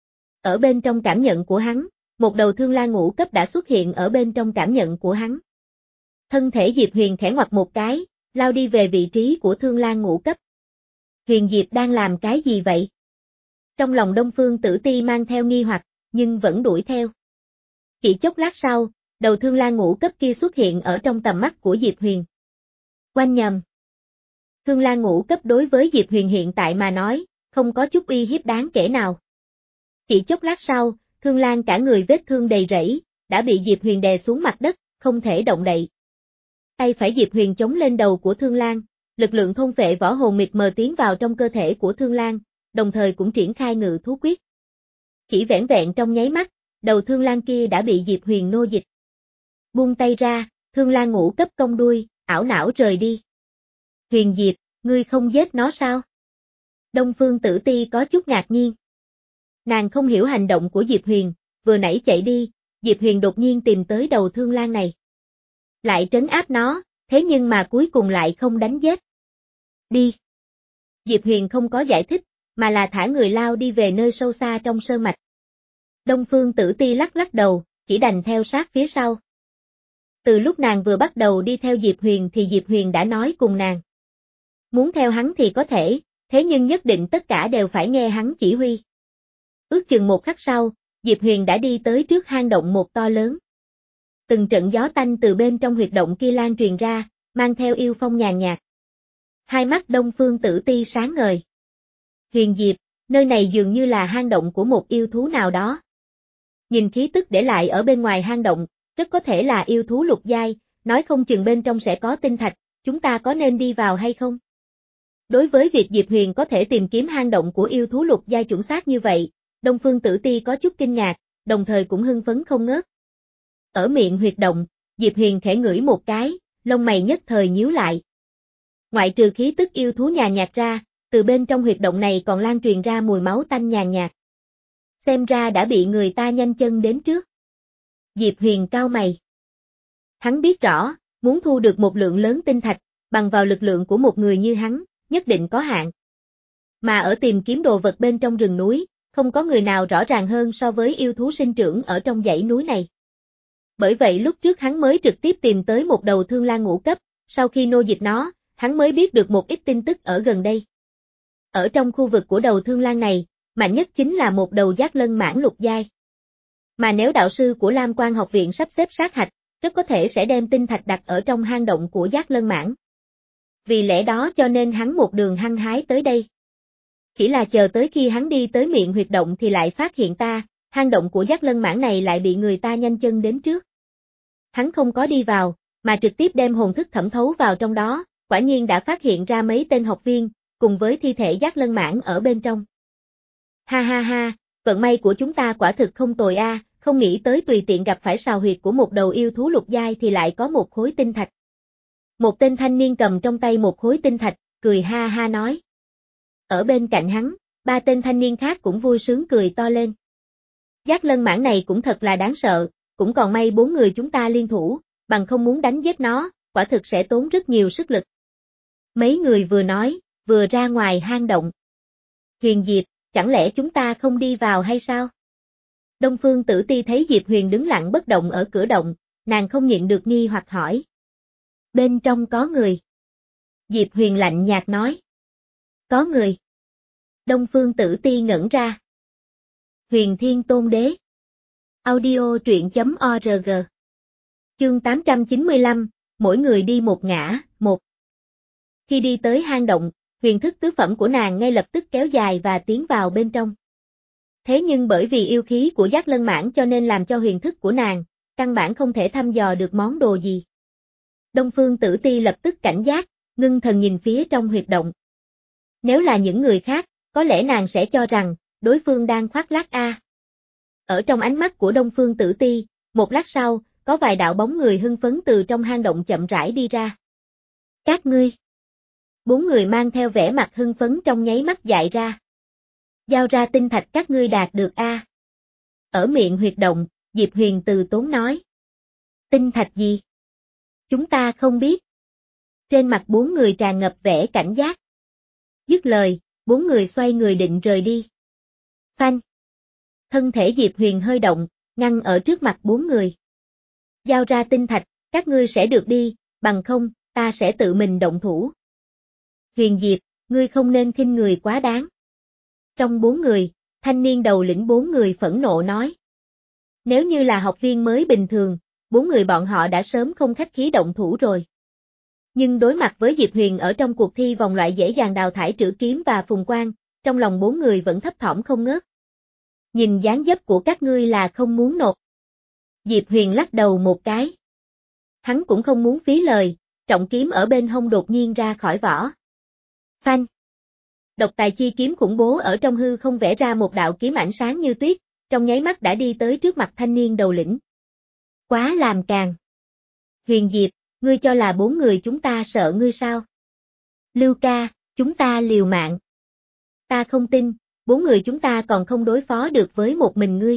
Ở bên trong cảm nhận của hắn, một đầu thương lang ngũ cấp đã xuất hiện ở bên trong cảm nhận của hắn. Thân thể Diệp Huyền khẽ ngoặt một cái, lao đi về vị trí của thương lang ngũ cấp. Huyền Diệp đang làm cái gì vậy? Trong lòng Đông Phương Tử Ti mang theo nghi hoặc, nhưng vẫn đuổi theo. Chỉ chốc lát sau, đầu thương lang ngũ cấp kia xuất hiện ở trong tầm mắt của Diệp Huyền. Oanh nhầm. Thương lang ngũ cấp đối với Diệp Huyền hiện tại mà nói, không có chút uy hiếp đáng kể nào. Chỉ chốc lát sau, thương lang cả người vết thương đầy rẫy, đã bị Diệp Huyền đè xuống mặt đất, không thể động đậy. Tay phải Diệp Huyền chống lên đầu của thương lang, lực lượng thôn phệ võ hồn mịt mờ tiến vào trong cơ thể của thương lang, đồng thời cũng triển khai ngự thú quyết. Chỉ vẻn vẹn trong nháy mắt, đầu thương lang kia đã bị Diệp Huyền nô dịch. Buông tay ra, thương lang ngũ cấp cong đuôi, ảo não rời đi. Huyền Diệp, ngươi không giết nó sao? Đông Phương Tử Ti có chút ngạc nhiên. Nàng không hiểu hành động của Diệp Huyền, vừa nãy chạy đi, Diệp Huyền đột nhiên tìm tới đầu thương lang này. Lại trấn áp nó, thế nhưng mà cuối cùng lại không đánh giết. Đi. Diệp Huyền không có giải thích, mà là thả người lao đi về nơi sâu xa trong sơn mạch. Đông Phương Tử Ti lắc lắc đầu, chỉ đành theo sát phía sau. Từ lúc nàng vừa bắt đầu đi theo Diệp Huyền thì Diệp Huyền đã nói cùng nàng. Muốn theo hắn thì có thể, thế nhưng nhất định tất cả đều phải nghe hắn chỉ huy. Ước chừng một khắc sau, Diệp Huyền đã đi tới trước hang động một to lớn. Từng trận gió tanh từ bên trong huyệt động kia lan truyền ra, mang theo yêu phong nhàn nhạt. Hai mắt Đông Phương Tử Ti sáng ngời. Huyền Diệp, nơi này dường như là hang động của một yêu thú nào đó. Nhìn khí tức để lại ở bên ngoài hang động, rất có thể là yêu thú lục giai, nói không chừng bên trong sẽ có tinh thạch, chúng ta có nên đi vào hay không? Đối với việc Diệp Huyền có thể tìm kiếm hang động của yêu thú lục giai chuẩn xác như vậy, Đông Phương Tử Ti có chút kinh ngạc, đồng thời cũng hưng phấn không ngớt. Ở miệng huyệt động, Diệp Huyền khẽ ngửi một cái, lông mày nhất thời nhíu lại. Ngoại trừ khí tức yêu thú nhàn nhạt ra, từ bên trong huyệt động này còn lan truyền ra mùi máu tanh nhàn nhạt. Xem ra đã bị người ta nhanh chân đến trước. Diệp Huyền cau mày. Hắn biết rõ, muốn thu được một lượng lớn tinh thạch, bằng vào lực lượng của một người như hắn, nhất định có hạn. Mà ở tìm kiếm đồ vật bên trong rừng núi, không có người nào rõ ràng hơn so với yêu thú sinh trưởng ở trong dãy núi này. Bởi vậy lúc trước hắn mới trực tiếp tìm tới một đầu thương lang ngũ cấp, sau khi nô dịch nó, hắn mới biết được một ít tin tức ở gần đây. Ở trong khu vực của đầu thương lang này, mạnh nhất chính là một đầu giác lân mãng lục giai. Mà nếu đạo sư của Lam Quan học viện sắp xếp sát hạch, rất có thể sẽ đem tinh thạch đặt ở trong hang động của giác lân mãng. Vì lẽ đó cho nên hắn một đường hăng hái tới đây. Chỉ là chờ tới khi hắn đi tới miệng huyệt động thì lại phát hiện ta, hang động của Dắc Lân Mãng này lại bị người ta nhanh chân đến trước. Hắn không có đi vào, mà trực tiếp đem hồn thức thẩm thấu vào trong đó, quả nhiên đã phát hiện ra mấy tên học viên, cùng với thi thể Dắc Lân Mãng ở bên trong. Ha ha ha, vận may của chúng ta quả thực không tồi a, không nghĩ tới tùy tiện gặp phải sào huyệt của một đầu yêu thú lục giai thì lại có một khối tinh thạch. Một tên thanh niên cầm trong tay một khối tinh thạch, cười ha ha nói. Ở bên cạnh hắn, ba tên thanh niên khác cũng vui sướng cười to lên. Dắc Lân Mãng này cũng thật là đáng sợ, cũng còn may bốn người chúng ta liên thủ, bằng không muốn đánh giết nó, quả thực sẽ tốn rất nhiều sức lực. Mấy người vừa nói, vừa ra ngoài hang động. Huyền Diệp, chẳng lẽ chúng ta không đi vào hay sao? Đông Phương Tử Ti thấy Diệp Huyền đứng lặng bất động ở cửa động, nàng không nhịn được nghi hoặc hỏi. Bên trong có người. Diệp Huyền lạnh nhạt nói. Có người. Đông Phương Tử Ti ngẩn ra. Huyền Thiên Tôn Đế. Audio truyện chấm org. Chương tám trăm chín mươi lăm, mỗi người đi một ngã, một. Khi đi tới hang động, huyền thức tứ phẩm của nàng ngay lập tức kéo dài và tiến vào bên trong. Thế nhưng bởi vì yêu khí của Dắc Lân Mãng cho nên làm cho huyền thức của nàng, căn bản không thể thăm dò được món đồ gì. Đông Phương Tử Ti lập tức cảnh giác, ngưng thần nhìn phía trong huyệt động. Nếu là những người khác, có lẽ nàng sẽ cho rằng, đối phương đang khoác lác a. Ở trong ánh mắt của Đông Phương Tử Ti, một lát sau, có vài đạo bóng người hưng phấn từ trong hang động chậm rãi đi ra. Các ngươi. Bốn người mang theo vẻ mặt hưng phấn trong nháy mắt dại ra. Giao ra tinh thạch các ngươi đạt được a. Ở miệng huyệt động, Diệp Huyền từ tốn nói. Tinh thạch gì? Chúng ta không biết. Trên mặt bốn người tràn ngập vẻ cảnh giác. Dứt lời, bốn người xoay người định rời đi. Phanh. Thân thể Diệp Huyền hơi động, ngăn ở trước mặt bốn người. Giao ra tinh thạch, các ngươi sẽ được đi, bằng không, ta sẽ tự mình động thủ. Huyền Diệp, ngươi không nên khinh người quá đáng. Trong bốn người, thanh niên đầu lĩnh bốn người phẫn nộ nói. Nếu như là học viên mới bình thường, bốn người bọn họ đã sớm không khách khí động thủ rồi. Nhưng đối mặt với Diệp Huyền ở trong cuộc thi vòng loại dễ dàng đào thải Trử Kiếm và Phùng Quang, trong lòng bốn người vẫn thấp thỏm không ngớt. Nhìn dáng dấp của các ngươi là không muốn nộp. Diệp Huyền lắc đầu một cái. Hắn cũng không muốn phí lời, trọng kiếm ở bên hông đột nhiên ra khỏi vỏ. Phanh. Độc tài chi kiếm khủng bố ở trong hư không vẽ ra một đạo kiếm ảnh sáng như tuyết, trong nháy mắt đã đi tới trước mặt thanh niên đầu lĩnh. Quá làm càng. Huyền Diệp, ngươi cho là bốn người chúng ta sợ ngươi sao? Lưu ca, chúng ta liều mạng. Ta không tin, bốn người chúng ta còn không đối phó được với một mình ngươi.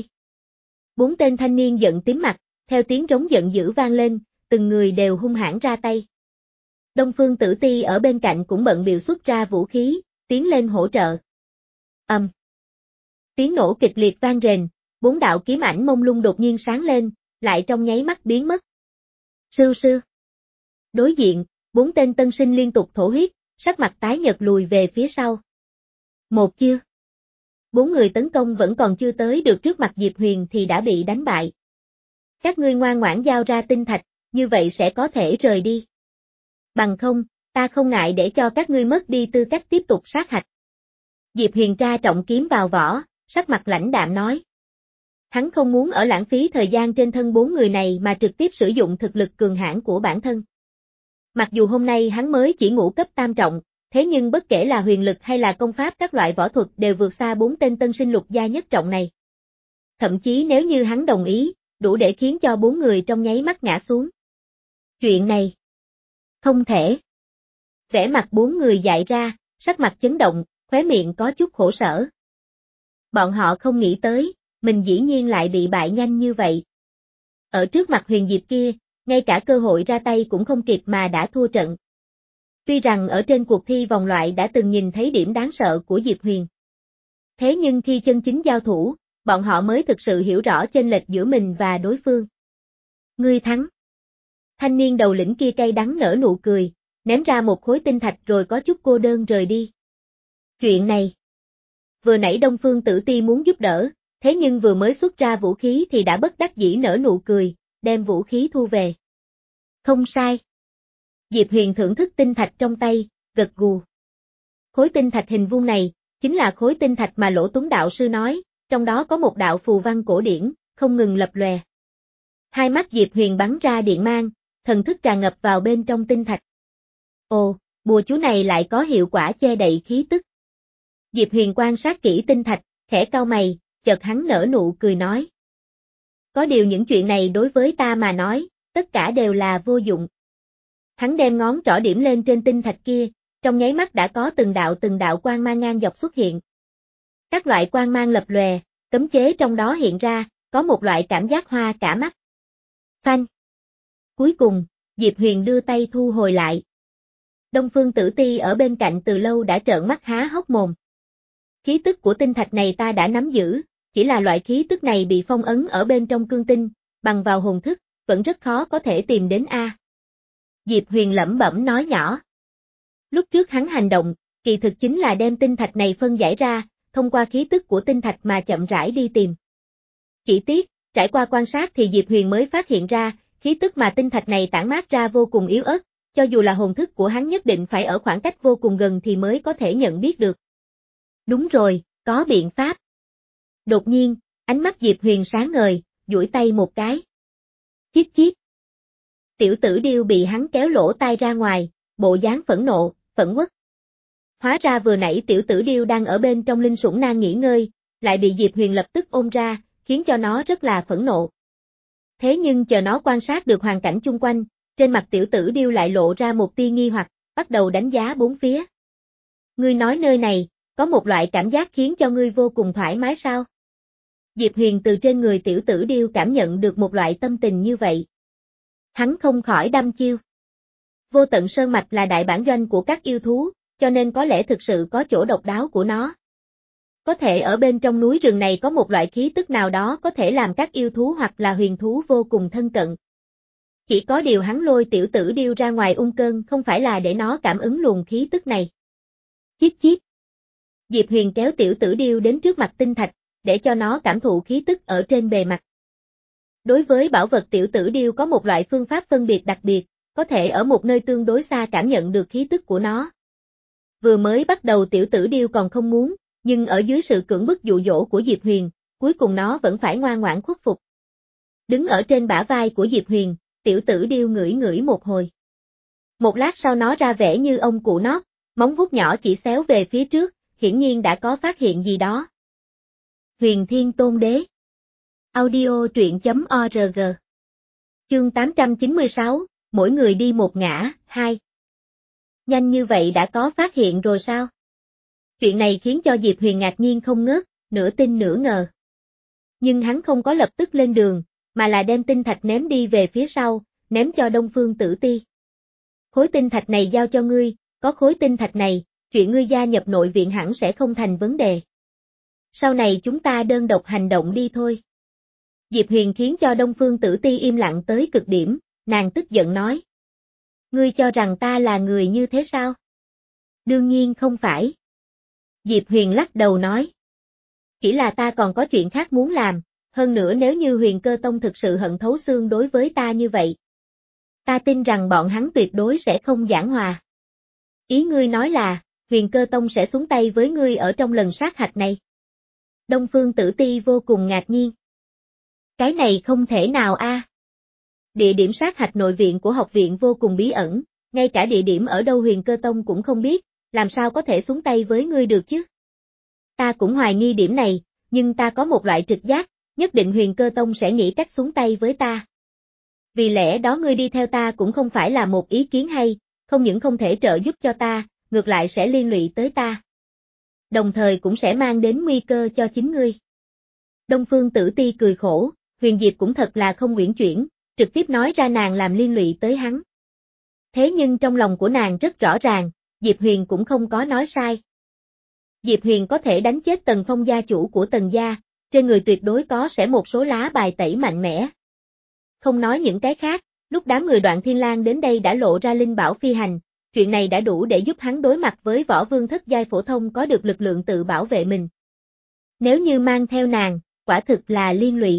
Bốn tên thanh niên giận tím mặt, theo tiếng trống giận dữ vang lên, từng người đều hung hãn ra tay. Đông Phương Tử Ti ở bên cạnh cũng bận bịu xuất ra vũ khí, tiến lên hỗ trợ. Ầm. Um. Tiếng nổ kịch liệt vang rền, bốn đạo kiếm ảnh mông lung đột nhiên sáng lên, lại trong nháy mắt biến mất. Sưu sư. Đối diện, bốn tên tân sinh liên tục thổ huyết, sắc mặt tái nhợt lùi về phía sau. Một chưa. Bốn người tấn công vẫn còn chưa tới được trước mặt Diệp Huyền thì đã bị đánh bại. Các ngươi ngoan ngoãn giao ra tinh thạch, như vậy sẽ có thể rời đi. Bằng không, ta không ngại để cho các ngươi mất đi tư cách tiếp tục sát hạch. Diệp Huyền tra trọng kiếm vào vỏ, sắc mặt lãnh đạm nói. Hắn không muốn ở lãng phí thời gian trên thân bốn người này mà trực tiếp sử dụng thực lực cường hãn của bản thân. Mặc dù hôm nay hắn mới chỉ ngũ cấp tam trọng, thế nhưng bất kể là huyền lực hay là công pháp các loại võ thuật đều vượt xa bốn tên tân sinh lục gia nhất trọng này. Thậm chí nếu như hắn đồng ý, đủ để khiến cho bốn người trong nháy mắt ngã xuống. Chuyện này không thể. Vẻ mặt bốn người dại ra, sắc mặt chấn động, khóe miệng có chút khổ sở. Bọn họ không nghĩ tới, mình dĩ nhiên lại bị bại nhanh như vậy. Ở trước mặt Huyền Diệp kia, ngay cả cơ hội ra tay cũng không kịp mà đã thua trận. Tuy rằng ở trên cuộc thi vòng loại đã từng nhìn thấy điểm đáng sợ của Diệp Huyền. Thế nhưng khi chân chính giao thủ, bọn họ mới thực sự hiểu rõ chênh lệch giữa mình và đối phương. Ngươi thắng. Thanh niên đầu lĩnh kia cay đắng nở nụ cười, ném ra một khối tinh thạch rồi có chút cô đơn rời đi. Chuyện này. Vừa nãy Đông Phương Tử Ti muốn giúp đỡ, thế nhưng vừa mới xuất ra vũ khí thì đã bất đắc dĩ nở nụ cười, đem vũ khí thu về. Không sai. Diệp Huyền thưởng thức tinh thạch trong tay, gật gù. Khối tinh thạch hình vuông này, chính là khối tinh thạch mà Lỗ Tuấn đạo sư nói, trong đó có một đạo phù văn cổ điển, không ngừng lập lòe. Hai mắt Diệp Huyền bắn ra điện mang, thần thức tràn ngập vào bên trong tinh thạch. Ồ, bùa chú này lại có hiệu quả che đậy khí tức. Diệp Huyền quan sát kỹ tinh thạch, khẽ cau mày, chợt hắn nở nụ cười nói. Có điều những chuyện này đối với ta mà nói, tất cả đều là vô dụng. Hắn đem ngón trỏ điểm lên trên tinh thạch kia, trong nháy mắt đã có từng đạo từng đạo quang mang ngang dọc xuất hiện. Các loại quang mang lập lòe, cấm chế trong đó hiện ra, có một loại cảm giác hoa cả mắt. Phanh. Cuối cùng, Diệp Huyền đưa tay thu hồi lại. Đông Phương Tử Ti ở bên cạnh từ lâu đã trợn mắt há hốc mồm. Khí tức của tinh thạch này ta đã nắm giữ, chỉ là loại khí tức này bị phong ấn ở bên trong cương tinh, bằng vào hồn thức, vẫn rất khó có thể tìm đến a. Diệp Huyền lẩm bẩm nói nhỏ. Lúc trước hắn hành động, kỳ thực chính là đem tinh thạch này phân giải ra, thông qua khí tức của tinh thạch mà chậm rãi đi tìm. Chỉ tiếc, trải qua quan sát thì Diệp Huyền mới phát hiện ra, khí tức mà tinh thạch này tản mát ra vô cùng yếu ớt, cho dù là hồn thức của hắn nhất định phải ở khoảng cách vô cùng gần thì mới có thể nhận biết được. Đúng rồi, có biện pháp. Đột nhiên, ánh mắt Diệp Huyền sáng ngời, duỗi tay một cái. Chít chít. Tiểu tử điêu bị hắn kéo lỗ tai ra ngoài, bộ dáng phẫn nộ, phẫn uất. Hóa ra vừa nãy tiểu tử điêu đang ở bên trong linh sủng nang nghỉ ngơi, lại bị Diệp Huyền lập tức ôm ra, khiến cho nó rất là phẫn nộ. Thế nhưng chờ nó quan sát được hoàn cảnh chung quanh, trên mặt tiểu tử điêu lại lộ ra một tia nghi hoặc, bắt đầu đánh giá bốn phía. Ngươi nói nơi này, có một loại cảm giác khiến cho ngươi vô cùng thoải mái sao? Diệp Huyền từ trên người tiểu tử điêu cảm nhận được một loại tâm tình như vậy. Hắn không khỏi đăm chiêu. Vô tận sơn mạch là đại bản doanh của các yêu thú, cho nên có lẽ thực sự có chỗ độc đáo của nó. Có thể ở bên trong núi rừng này có một loại khí tức nào đó có thể làm các yêu thú hoặc là huyền thú vô cùng thân cận. Chỉ có điều hắn lôi tiểu tử điêu ra ngoài ung cơn không phải là để nó cảm ứng luồng khí tức này. Chít chít. Diệp Huyền kéo tiểu tử điêu đến trước mặt tinh thạch, để cho nó cảm thụ khí tức ở trên bề mặt. Đối với bảo vật tiểu tử điêu có một loại phương pháp phân biệt đặc biệt, có thể ở một nơi tương đối xa cảm nhận được khí tức của nó. Vừa mới bắt đầu tiểu tử điêu còn không muốn, nhưng ở dưới sự cưỡng bức dụ dỗ của Diệp Huyền, cuối cùng nó vẫn phải ngoan ngoãn khuất phục. Đứng ở trên bả vai của Diệp Huyền, tiểu tử điêu ngửi ngửi một hồi. Một lát sau nó ra vẻ như ông cụ nót, móng vuốt nhỏ chỉ xéo về phía trước, hiển nhiên đã có phát hiện gì đó. Huyền Thiên Tôn Đế. Audio truyện chấm org. Chương tám trăm chín mươi sáu, mỗi người đi một ngã, hai. Nhanh như vậy đã có phát hiện rồi sao? Chuyện này khiến cho Diệp Huyền ngạc nhiên không ngớt, nửa tin nửa ngờ. Nhưng hắn không có lập tức lên đường, mà là đem tinh thạch ném đi về phía sau, ném cho Đông Phương Tử Ti. Khối tinh thạch này giao cho ngươi, có khối tinh thạch này, chuyện ngươi gia nhập nội viện hẳn sẽ không thành vấn đề. Sau này chúng ta đơn độc hành động đi thôi. Diệp Huyền khiến cho Đông Phương Tử Ti im lặng tới cực điểm, nàng tức giận nói. Ngươi cho rằng ta là người như thế sao? Đương nhiên không phải. Diệp Huyền lắc đầu nói. Chỉ là ta còn có chuyện khác muốn làm, hơn nữa nếu như Huyền Cơ Tông thực sự hận thấu xương đối với ta như vậy. Ta tin rằng bọn hắn tuyệt đối sẽ không giảng hòa. Ý ngươi nói là, Huyền Cơ Tông sẽ xuống tay với ngươi ở trong lần sát hạch này. Đông Phương Tử Ti vô cùng ngạc nhiên. Cái này không thể nào a. À. Địa điểm sát hạch nội viện của học viện vô cùng bí ẩn, ngay cả địa điểm ở đâu Huyền Cơ Tông cũng không biết, làm sao có thể xuống tay với ngươi được chứ? Ta cũng hoài nghi điểm này, nhưng ta có một loại trực giác, nhất định Huyền Cơ Tông sẽ nghĩ cách xuống tay với ta. Vì lẽ đó ngươi đi theo ta cũng không phải là một ý kiến hay, không những không thể trợ giúp cho ta, ngược lại sẽ liên lụy tới ta. Đồng thời cũng sẽ mang đến nguy cơ cho chính ngươi. Đông Phương Tử Ti cười khổ, Huyền Diệp cũng thật là không uyển chuyển, trực tiếp nói ra nàng làm liên lụy tới hắn. Thế nhưng trong lòng của nàng rất rõ ràng, Diệp Huyền cũng không có nói sai. Diệp Huyền có thể đánh chết Tần Phong gia chủ của Tần gia, trên người tuyệt đối có sẽ một số lá bài tẩy mạnh mẽ. Không nói những cái khác, lúc đám người Đoạn Thiên Lang đến đây đã lộ ra linh bảo phi hành, chuyện này đã đủ để giúp hắn đối mặt với võ vương thất giai phổ thông có được lực lượng tự bảo vệ mình. Nếu như mang theo nàng, quả thực là liên lụy.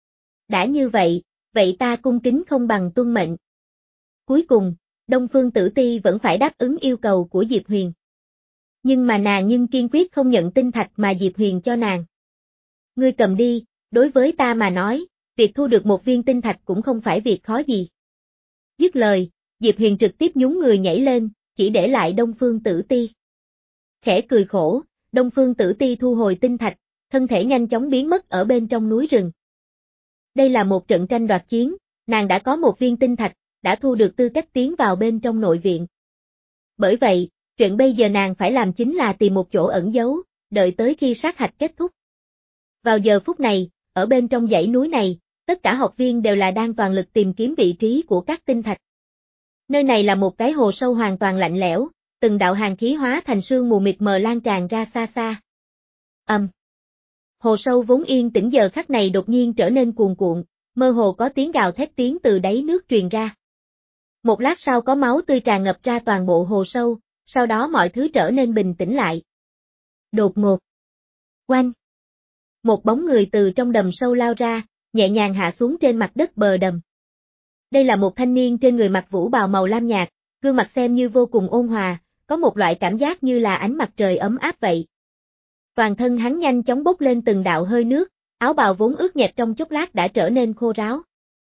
Đã như vậy, vậy ta cung kính không bằng tuân mệnh. Cuối cùng, Đông Phương Tử Ti vẫn phải đáp ứng yêu cầu của Diệp Huyền. Nhưng mà nàng nhưng kiên quyết không nhận tinh thạch mà Diệp Huyền cho nàng. Ngươi cầm đi, đối với ta mà nói, việc thu được một viên tinh thạch cũng không phải việc khó gì. Dứt lời, Diệp Huyền trực tiếp nhún người nhảy lên, chỉ để lại Đông Phương Tử Ti. Khẽ cười khổ, Đông Phương Tử Ti thu hồi tinh thạch, thân thể nhanh chóng biến mất ở bên trong núi rừng. Đây là một trận tranh đoạt chiến, nàng đã có một viên tinh thạch, đã thu được tư cách tiến vào bên trong nội viện. Bởi vậy, chuyện bây giờ nàng phải làm chính là tìm một chỗ ẩn giấu, đợi tới khi sát hạch kết thúc. Vào giờ phút này, ở bên trong dãy núi này, tất cả học viên đều là đang toàn lực tìm kiếm vị trí của các tinh thạch. Nơi này là một cái hồ sâu hoàn toàn lạnh lẽo, từng đạo hàn khí hóa thành sương mù mịt mờ lan tràn ra xa xa. Ầm. Um. Hồ sâu vốn yên tĩnh giờ khắc này đột nhiên trở nên cuồn cuộn, mơ hồ có tiếng gào thét tiếng từ đáy nước truyền ra. Một lát sau có máu tươi tràn ngập ra toàn bộ hồ sâu, sau đó mọi thứ trở nên bình tĩnh lại. Đột ngột. Oanh. Một bóng người từ trong đầm sâu lao ra, nhẹ nhàng hạ xuống trên mặt đất bờ đầm. Đây là một thanh niên trên người mặc vũ bào màu lam nhạt, gương mặt xem như vô cùng ôn hòa, có một loại cảm giác như là ánh mặt trời ấm áp vậy. Toàn thân hắn nhanh chóng bốc lên từng đạo hơi nước, áo bào vốn ướt nhẹp trong chốc lát đã trở nên khô ráo.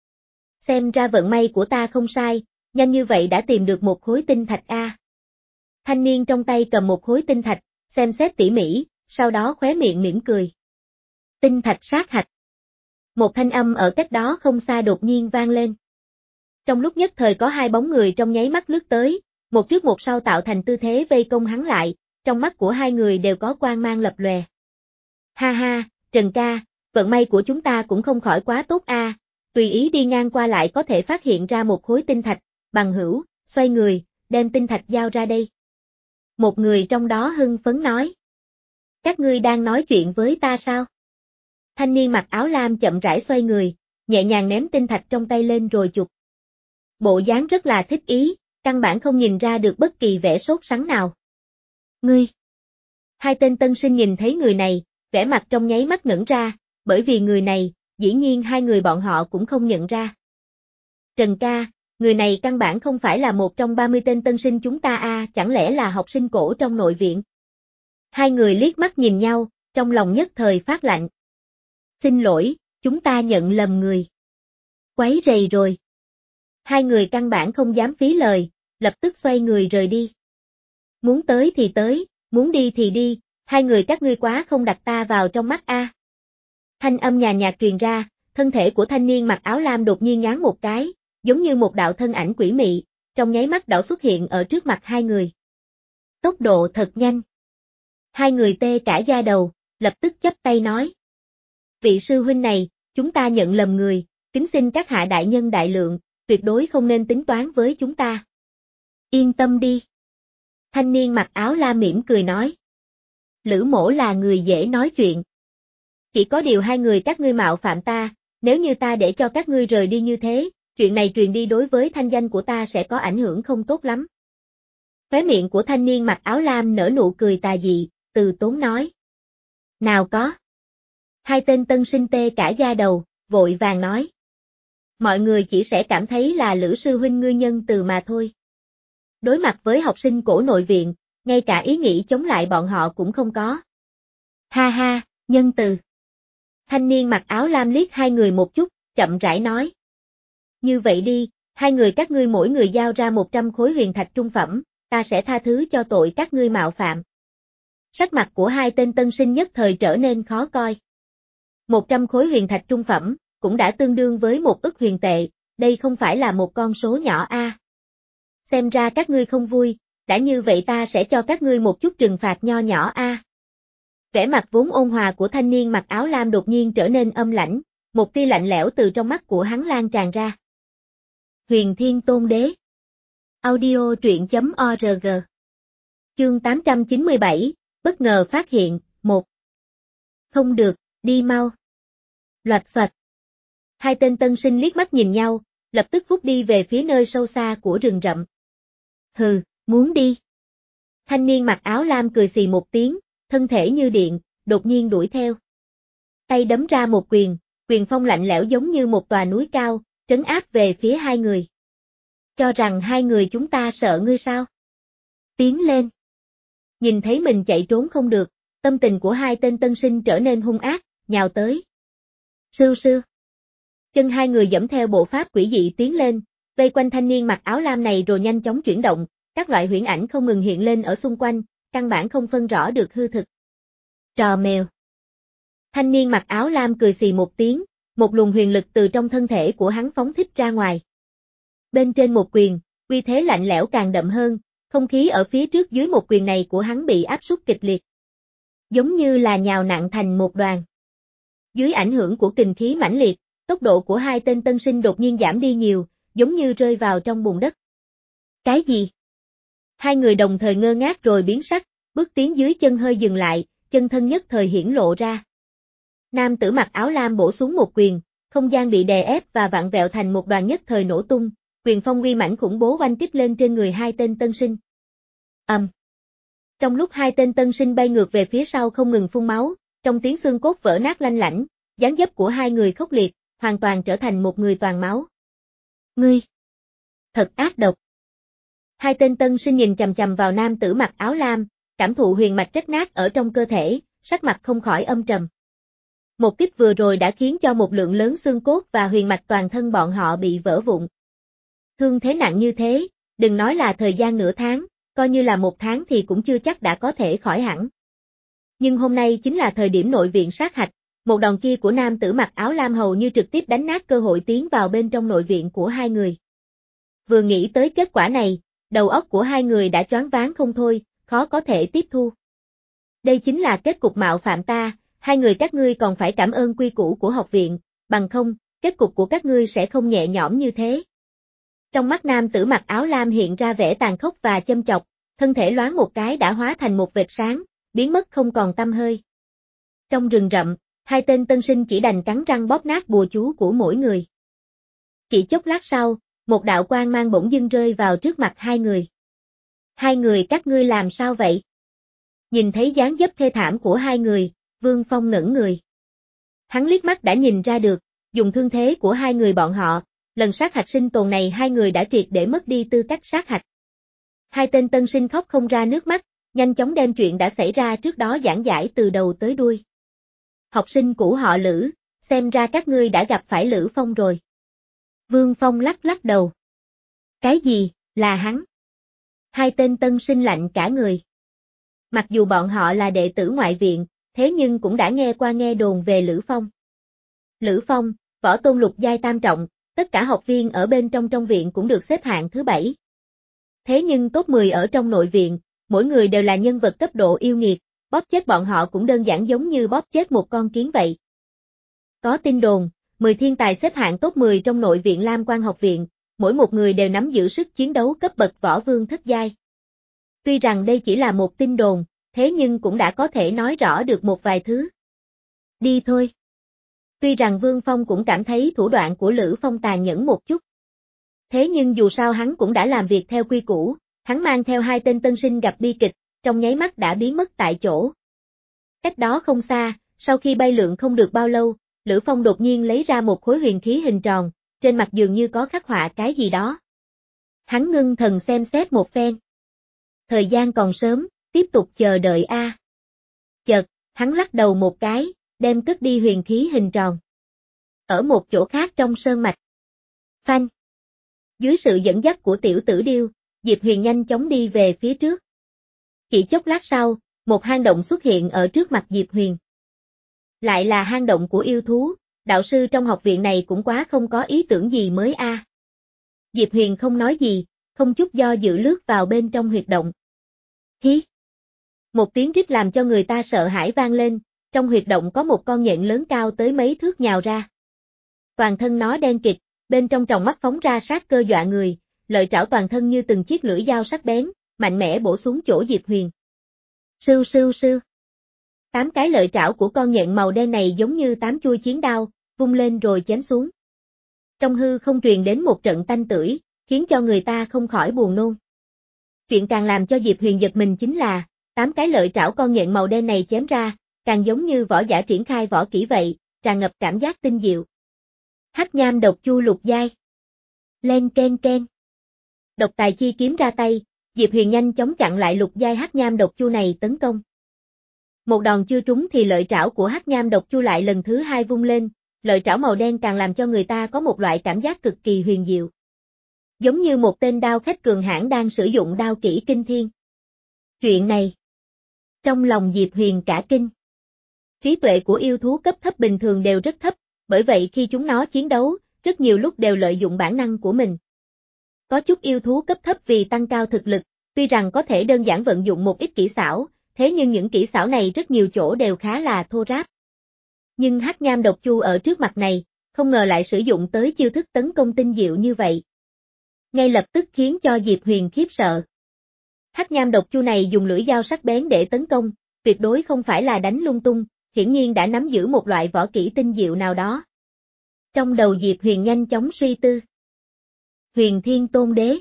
Xem ra vận may của ta không sai, nhanh như vậy đã tìm được một khối tinh thạch a. Thanh niên trong tay cầm một khối tinh thạch, xem xét tỉ mỉ, sau đó khóe miệng mỉm cười. Tinh thạch sát hạch. Một thanh âm ở cách đó không xa đột nhiên vang lên. Trong lúc nhất thời có hai bóng người trong nháy mắt lướt tới, một trước một sau tạo thành tư thế vây công hắn lại, trong mắt của hai người đều có quang mang lập lòe. Ha ha, Trần ca, vận may của chúng ta cũng không khỏi quá tốt a, à, tùy ý đi ngang qua lại có thể phát hiện ra một khối tinh thạch, bằng hữu, xoay người, đem tinh thạch giao ra đây. Một người trong đó hưng phấn nói. Các ngươi đang nói chuyện với ta sao? Thanh niên mặc áo lam chậm rãi xoay người, nhẹ nhàng ném tinh thạch trong tay lên rồi chụp. Bộ dáng rất là thích ý, căn bản không nhìn ra được bất kỳ vẻ sốt sắng nào. Ngươi! Hai tên tân sinh nhìn thấy người này, vẻ mặt trong nháy mắt ngẩn ra, bởi vì người này, dĩ nhiên hai người bọn họ cũng không nhận ra. Trần ca, người này căn bản không phải là một trong ba mươi tên tân sinh chúng ta a, à, chẳng lẽ là học sinh cổ trong nội viện? Hai người liếc mắt nhìn nhau, trong lòng nhất thời phát lạnh. Xin lỗi, chúng ta nhận lầm người. Quấy rầy rồi. Hai người căn bản không dám phí lời, lập tức xoay người rời đi. Muốn tới thì tới, muốn đi thì đi, hai người các ngươi quá không đặt ta vào trong mắt a. Thanh âm nhàn nhạt truyền ra, thân thể của thanh niên mặc áo lam đột nhiên nhoáng một cái, giống như một đạo thân ảnh quỷ mị, trong nháy mắt đã xuất hiện ở trước mặt hai người. Tốc độ thật nhanh. Hai người tê cả da đầu, lập tức chắp tay nói. Vị sư huynh này, chúng ta nhận lầm người, kính xin các hạ đại nhân đại lượng, tuyệt đối không nên tính toán với chúng ta. Yên tâm đi. Thanh niên mặc áo lam mỉm cười nói. Lữ mổ là người dễ nói chuyện. Chỉ có điều hai người các ngươi mạo phạm ta, nếu như ta để cho các ngươi rời đi như thế, chuyện này truyền đi đối với thanh danh của ta sẽ có ảnh hưởng không tốt lắm. Khóe miệng của thanh niên mặc áo lam nở nụ cười tà dị, từ tốn nói. Nào có. Hai tên tân sinh tê cả da đầu, vội vàng nói. Mọi người chỉ sẽ cảm thấy là Lữ sư huynh ngươi nhân từ mà thôi. Đối mặt với học sinh cổ nội viện, ngay cả ý nghĩ chống lại bọn họ cũng không có. Ha ha, nhân từ. Thanh niên mặc áo lam liếc hai người một chút, chậm rãi nói. Như vậy đi, hai người các ngươi mỗi người giao ra một trăm khối huyền thạch trung phẩm, ta sẽ tha thứ cho tội các ngươi mạo phạm. Sắc mặt của hai tên tân sinh nhất thời trở nên khó coi. một trăm khối huyền thạch trung phẩm, cũng đã tương đương với một ức huyền tệ, đây không phải là một con số nhỏ a. À. Xem ra các ngươi không vui, đã như vậy ta sẽ cho các ngươi một chút trừng phạt nho nhỏ a. À. Vẻ mặt vốn ôn hòa của thanh niên mặc áo lam đột nhiên trở nên âm lãnh, một tia lạnh lẽo từ trong mắt của hắn lan tràn ra. Huyền Thiên Tôn Đế. Audio truyện chấm org. Chương tám trăm chín mươi bảy, bất ngờ phát hiện, một. Không được, đi mau. Loạch xoạch. Hai tên tân sinh liếc mắt nhìn nhau, lập tức vút đi về phía nơi sâu xa của rừng rậm. Hừ, muốn đi. Thanh niên mặc áo lam cười xì một tiếng, thân thể như điện, đột nhiên đuổi theo. Tay đấm ra một quyền, quyền phong lạnh lẽo giống như một tòa núi cao, trấn áp về phía hai người. Cho rằng hai người chúng ta sợ ngươi sao? Tiến lên. Nhìn thấy mình chạy trốn không được, tâm tình của hai tên tân sinh trở nên hung ác, nhào tới. Sưu sưu. Chân hai người dẫm theo bộ pháp quỷ dị tiến lên, vây quanh thanh niên mặc áo lam này rồi nhanh chóng chuyển động, các loại huyễn ảnh không ngừng hiện lên ở xung quanh, căn bản không phân rõ được hư thực. Trò mèo. Thanh niên mặc áo lam cười xì một tiếng, một luồng huyền lực từ trong thân thể của hắn phóng thích ra ngoài. Bên trên một quyền, uy thế lạnh lẽo càng đậm hơn, không khí ở phía trước dưới một quyền này của hắn bị áp suất kịch liệt. Giống như là nhào nặn thành một đoàn. Dưới ảnh hưởng của kình khí mãnh liệt, tốc độ của hai tên tân sinh đột nhiên giảm đi nhiều, giống như rơi vào trong bùn đất. Cái gì? Hai người đồng thời ngơ ngác rồi biến sắc, bước tiến dưới chân hơi dừng lại, chân thân nhất thời hiển lộ ra. Nam tử mặc áo lam bổ xuống một quyền, không gian bị đè ép và vặn vẹo thành một đoàn nhất thời nổ tung, quyền phong uy mãnh khủng bố oanh kích lên trên người hai tên tân sinh. Ầm. Um. Trong lúc hai tên tân sinh bay ngược về phía sau không ngừng phun máu, trong tiếng xương cốt vỡ nát lanh lảnh, dáng dấp của hai người khốc liệt, hoàn toàn trở thành một người toàn máu. Ngươi! Thật ác độc! Hai tên tân sinh nhìn chằm chằm vào nam tử mặc áo lam, cảm thụ huyền mạch rách nát ở trong cơ thể, sắc mặt không khỏi âm trầm. Một kích vừa rồi đã khiến cho một lượng lớn xương cốt và huyền mạch toàn thân bọn họ bị vỡ vụn. Thương thế nặng như thế, đừng nói là thời gian nửa tháng, coi như là một tháng thì cũng chưa chắc đã có thể khỏi hẳn. Nhưng hôm nay chính là thời điểm nội viện sát hạch, một đòn kia của nam tử mặc áo lam hầu như trực tiếp đánh nát cơ hội tiến vào bên trong nội viện của hai người. Vừa nghĩ tới kết quả này, đầu óc của hai người đã choáng váng không thôi, khó có thể tiếp thu. Đây chính là kết cục mạo phạm ta, hai người các ngươi còn phải cảm ơn quy củ của học viện, bằng không, kết cục của các ngươi sẽ không nhẹ nhõm như thế. Trong mắt nam tử mặc áo lam hiện ra vẻ tàn khốc và châm chọc, thân thể loáng một cái đã hóa thành một vệt sáng, biến mất không còn tăm hơi. Trong rừng rậm, hai tên tân sinh chỉ đành cắn răng bóp nát bùa chú của mỗi người. Chỉ chốc lát sau, một đạo quang mang bỗng dưng rơi vào trước mặt hai người. Hai người các ngươi làm sao vậy? Nhìn thấy dáng dấp thê thảm của hai người, Vương Phong ngẩn người. Hắn liếc mắt đã nhìn ra được, dùng thương thế của hai người bọn họ, lần sát hạch sinh tồn này hai người đã triệt để mất đi tư cách sát hạch. Hai tên tân sinh khóc không ra nước mắt, nhanh chóng đem chuyện đã xảy ra trước đó giảng giải từ đầu tới đuôi. Học sinh cũ họ Lữ, xem ra các ngươi đã gặp phải Lữ Phong rồi. Vương Phong lắc lắc đầu. Cái gì, là hắn? Hai tên tân sinh lạnh cả người. Mặc dù bọn họ là đệ tử ngoại viện, thế nhưng cũng đã nghe qua nghe đồn về Lữ Phong. Lữ Phong, võ tôn lục giai tam trọng, tất cả học viên ở bên trong trong viện cũng được xếp hạng thứ bảy. Thế nhưng top mười ở trong nội viện, mỗi người đều là nhân vật cấp độ yêu nghiệt, bóp chết bọn họ cũng đơn giản giống như bóp chết một con kiến vậy. Có tin đồn, mười thiên tài xếp hạng top mười trong nội viện Lam Quan học viện, mỗi một người đều nắm giữ sức chiến đấu cấp bậc võ vương thất giai. Tuy rằng đây chỉ là một tin đồn, thế nhưng cũng đã có thể nói rõ được một vài thứ. Đi thôi. Tuy rằng Vương Phong cũng cảm thấy thủ đoạn của Lữ Phong tàn nhẫn một chút. Thế nhưng dù sao hắn cũng đã làm việc theo quy củ, hắn mang theo hai tên tân sinh gặp bi kịch, trong nháy mắt đã biến mất tại chỗ. Cách đó không xa, sau khi bay lượn không được bao lâu, Lữ Phong đột nhiên lấy ra một khối huyền khí hình tròn, trên mặt dường như có khắc họa cái gì đó. Hắn ngưng thần xem xét một phen. Thời gian còn sớm, tiếp tục chờ đợi a. À. Chợt, hắn lắc đầu một cái, đem cất đi huyền khí hình tròn. Ở một chỗ khác trong sơn mạch. Phanh. Dưới sự dẫn dắt của tiểu tử điêu, Diệp Huyền nhanh chóng đi về phía trước. Chỉ chốc lát sau, một hang động xuất hiện ở trước mặt Diệp Huyền. Lại là hang động của yêu thú, đạo sư trong học viện này cũng quá không có ý tưởng gì mới a. À. Diệp Huyền không nói gì, không chút do dự lướt vào bên trong huyệt động. Hí! Một tiếng rít làm cho người ta sợ hãi vang lên, trong huyệt động có một con nhện lớn cao tới mấy thước nhào ra. Toàn thân nó đen kịt, bên trong tròng mắt phóng ra sát cơ dọa người, lợi trảo toàn thân như từng chiếc lưỡi dao sắc bén, mạnh mẽ bổ xuống chỗ Diệp Huyền. Sưu sưu sưu. Tám cái lợi trảo của con nhện màu đen này giống như tám chuôi chiến đao, vung lên rồi chém xuống. Trong hư không truyền đến một trận tanh tưởi, khiến cho người ta không khỏi buồn nôn. Chuyện càng làm cho Diệp Huyền giật mình chính là, tám cái lợi trảo con nhện màu đen này chém ra, càng giống như võ giả triển khai võ kỹ vậy, tràn ngập cảm giác tinh diệu. Hắc nham độc chu lục giai. Len ken ken. Độc tài chi kiếm ra tay, Diệp Huyền nhanh chóng chặn lại lục giai hắc nham độc chu này tấn công. Một đòn chưa trúng thì lợi trảo của Hắc Nham Độc Chu lại lần thứ hai vung lên, lợi trảo màu đen càng làm cho người ta có một loại cảm giác cực kỳ huyền diệu. Giống như một tên đao khách cường hãn đang sử dụng đao kỹ kinh thiên. Chuyện này. Trong lòng Diệp Huyền cả kinh. Trí tuệ của yêu thú cấp thấp bình thường đều rất thấp, bởi vậy khi chúng nó chiến đấu, rất nhiều lúc đều lợi dụng bản năng của mình. Có chút yêu thú cấp thấp vì tăng cao thực lực, tuy rằng có thể đơn giản vận dụng một ít kỹ xảo, thế nhưng những kỹ xảo này rất nhiều chỗ đều khá là thô ráp. Nhưng Hắc Nham Độc Chu ở trước mặt này, không ngờ lại sử dụng tới chiêu thức tấn công tinh diệu như vậy. Ngay lập tức khiến cho Diệp Huyền khiếp sợ. Hắc Nham Độc Chu này dùng lưỡi dao sắc bén để tấn công, tuyệt đối không phải là đánh lung tung, hiển nhiên đã nắm giữ một loại võ kỹ tinh diệu nào đó. Trong đầu Diệp Huyền nhanh chóng suy tư. Huyền Thiên Tôn Đế.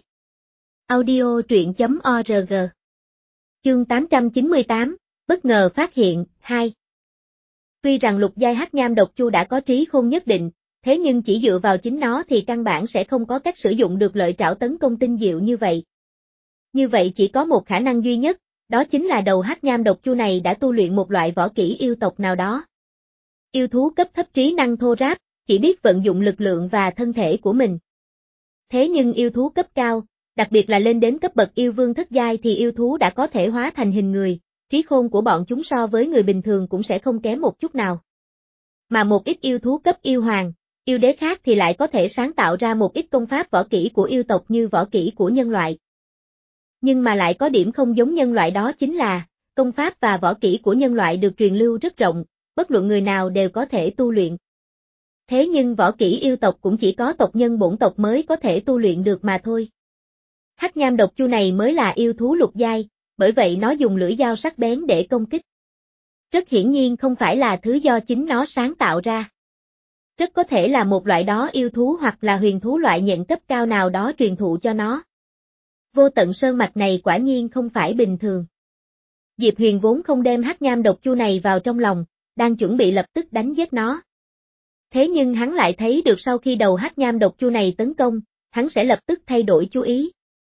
Audio truyện chấm org. Chương tám trăm chín mươi tám, bất ngờ phát hiện, hai. Tuy rằng lục giai Hắc Nham Độc Chu đã có trí khôn nhất định, thế nhưng chỉ dựa vào chính nó thì căn bản sẽ không có cách sử dụng được lợi trảo tấn công tinh diệu như vậy. Như vậy chỉ có một khả năng duy nhất, đó chính là đầu Hắc Nham Độc Chu này đã tu luyện một loại võ kỹ yêu tộc nào đó. Yêu thú cấp thấp trí năng thô ráp, chỉ biết vận dụng lực lượng và thân thể của mình. Thế nhưng yêu thú cấp cao, đặc biệt là lên đến cấp bậc yêu vương thất giai thì yêu thú đã có thể hóa thành hình người, trí khôn của bọn chúng so với người bình thường cũng sẽ không kém một chút nào. Mà một ít yêu thú cấp yêu hoàng, yêu đế khác thì lại có thể sáng tạo ra một ít công pháp võ kỹ của yêu tộc như võ kỹ của nhân loại. Nhưng mà lại có điểm không giống nhân loại đó chính là, công pháp và võ kỹ của nhân loại được truyền lưu rất rộng, bất luận người nào đều có thể tu luyện. Thế nhưng võ kỹ yêu tộc cũng chỉ có tộc nhân bổn tộc mới có thể tu luyện được mà thôi. Hắc Nham Độc Chu này mới là yêu thú lục giai, bởi vậy nó dùng lưỡi dao sắc bén để công kích. Rất hiển nhiên không phải là thứ do chính nó sáng tạo ra. Rất có thể là một loại đó yêu thú hoặc là huyền thú loại nhận cấp cao nào đó truyền thụ cho nó. Vô tận sơn mạch này quả nhiên không phải bình thường. Diệp Huyền vốn không đem Hắc Nham Độc Chu này vào trong lòng, đang chuẩn bị lập tức đánh giết nó. Thế nhưng hắn lại thấy được sau khi đầu Hắc Nham Độc Chu này tấn công, hắn sẽ lập tức thay đổi chú ý.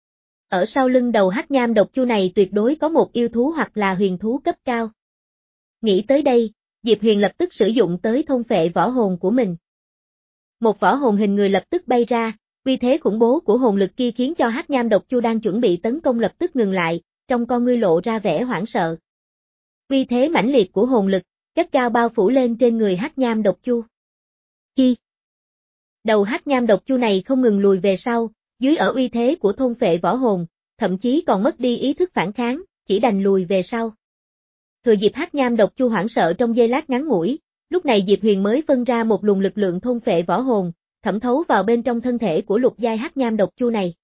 Ở sau lưng đầu Hắc Nham Độc Chu này tuyệt đối có một yêu thú hoặc là huyền thú cấp cao. Nghĩ tới đây, Diệp Huyền lập tức sử dụng tới thôn phệ võ hồn của mình. Một võ hồn hình người lập tức bay ra, uy thế khủng bố của hồn lực kia khiến cho Hắc Nham Độc Chu đang chuẩn bị tấn công lập tức ngừng lại, trong con ngươi lộ ra vẻ hoảng sợ. Uy thế mãnh liệt của hồn lực, gắt gao bao phủ lên trên người Hắc Nham Độc Chu. Chi? Đầu Hắc Nham Độc Chu này không ngừng lùi về sau, dưới ở uy thế của thôn phệ võ hồn, thậm chí còn mất đi ý thức phản kháng, chỉ đành lùi về sau. Thừa dịp Hắc Nham Độc Chu hoảng sợ trong giây lát ngắn ngủi, lúc này Diệp Huyền mới phân ra một luồng lực lượng thôn phệ võ hồn, thẩm thấu vào bên trong thân thể của lục giai Hắc Nham Độc Chu này.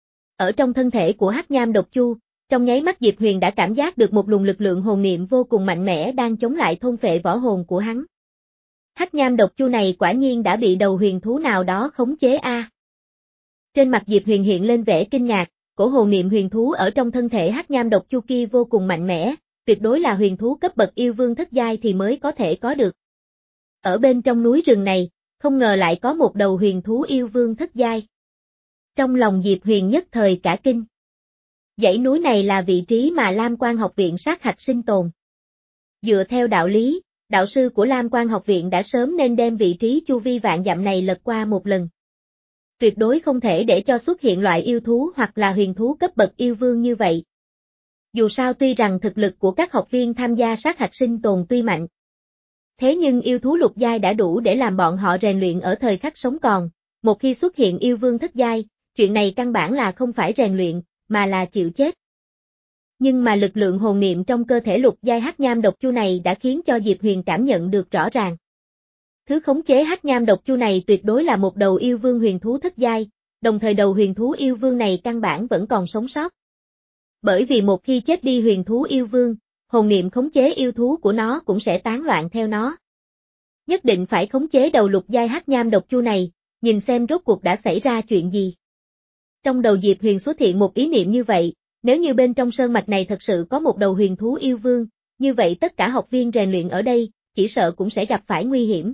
Ở trong thân thể của Hắc Nham Độc Chu, trong nháy mắt Diệp Huyền đã cảm giác được một luồng lực lượng hồn niệm vô cùng mạnh mẽ đang chống lại thôn phệ võ hồn của hắn. Hắc Nham Độc Chu này quả nhiên đã bị đầu huyền thú nào đó khống chế a. À. Trên mặt Diệp Huyền hiện lên vẻ kinh ngạc, cổ hồn niệm huyền thú ở trong thân thể Hắc Nham Độc Chu kia vô cùng mạnh mẽ, tuyệt đối là huyền thú cấp bậc yêu vương thất giai thì mới có thể có được. Ở bên trong núi rừng này, không ngờ lại có một đầu huyền thú yêu vương thất giai. Trong lòng Diệp Huyền nhất thời cả kinh. Dãy núi này là vị trí mà Lam Quan học viện sát hạch sinh tồn. Dựa theo đạo lý, đạo sư của Lam Quan học viện đã sớm nên đem vị trí chu vi vạn dặm này lật qua một lần. Tuyệt đối không thể để cho xuất hiện loại yêu thú hoặc là huyền thú cấp bậc yêu vương như vậy. Dù sao tuy rằng thực lực của các học viên tham gia sát hạch sinh tồn tuy mạnh. Thế nhưng yêu thú lục giai đã đủ để làm bọn họ rèn luyện ở thời khắc sống còn, một khi xuất hiện yêu vương thất giai, chuyện này căn bản là không phải rèn luyện, mà là chịu chết. Nhưng mà lực lượng hồn niệm trong cơ thể lục giai Hắc Nham Độc Chu này đã khiến cho Diệp Huyền cảm nhận được rõ ràng. Thứ khống chế Hắc Nham Độc Chu này tuyệt đối là một đầu yêu vương huyền thú thất giai, đồng thời đầu huyền thú yêu vương này căn bản vẫn còn sống sót. Bởi vì một khi chết đi huyền thú yêu vương, hồn niệm khống chế yêu thú của nó cũng sẽ tán loạn theo nó. Nhất định phải khống chế đầu lục giai Hắc Nham Độc Chu này, nhìn xem rốt cuộc đã xảy ra chuyện gì. Trong đầu Diệp Huyền xuất hiện một ý niệm như vậy, nếu như bên trong sơn mạch này thật sự có một đầu huyền thú yêu vương, như vậy tất cả học viên rèn luyện ở đây, chỉ sợ cũng sẽ gặp phải nguy hiểm.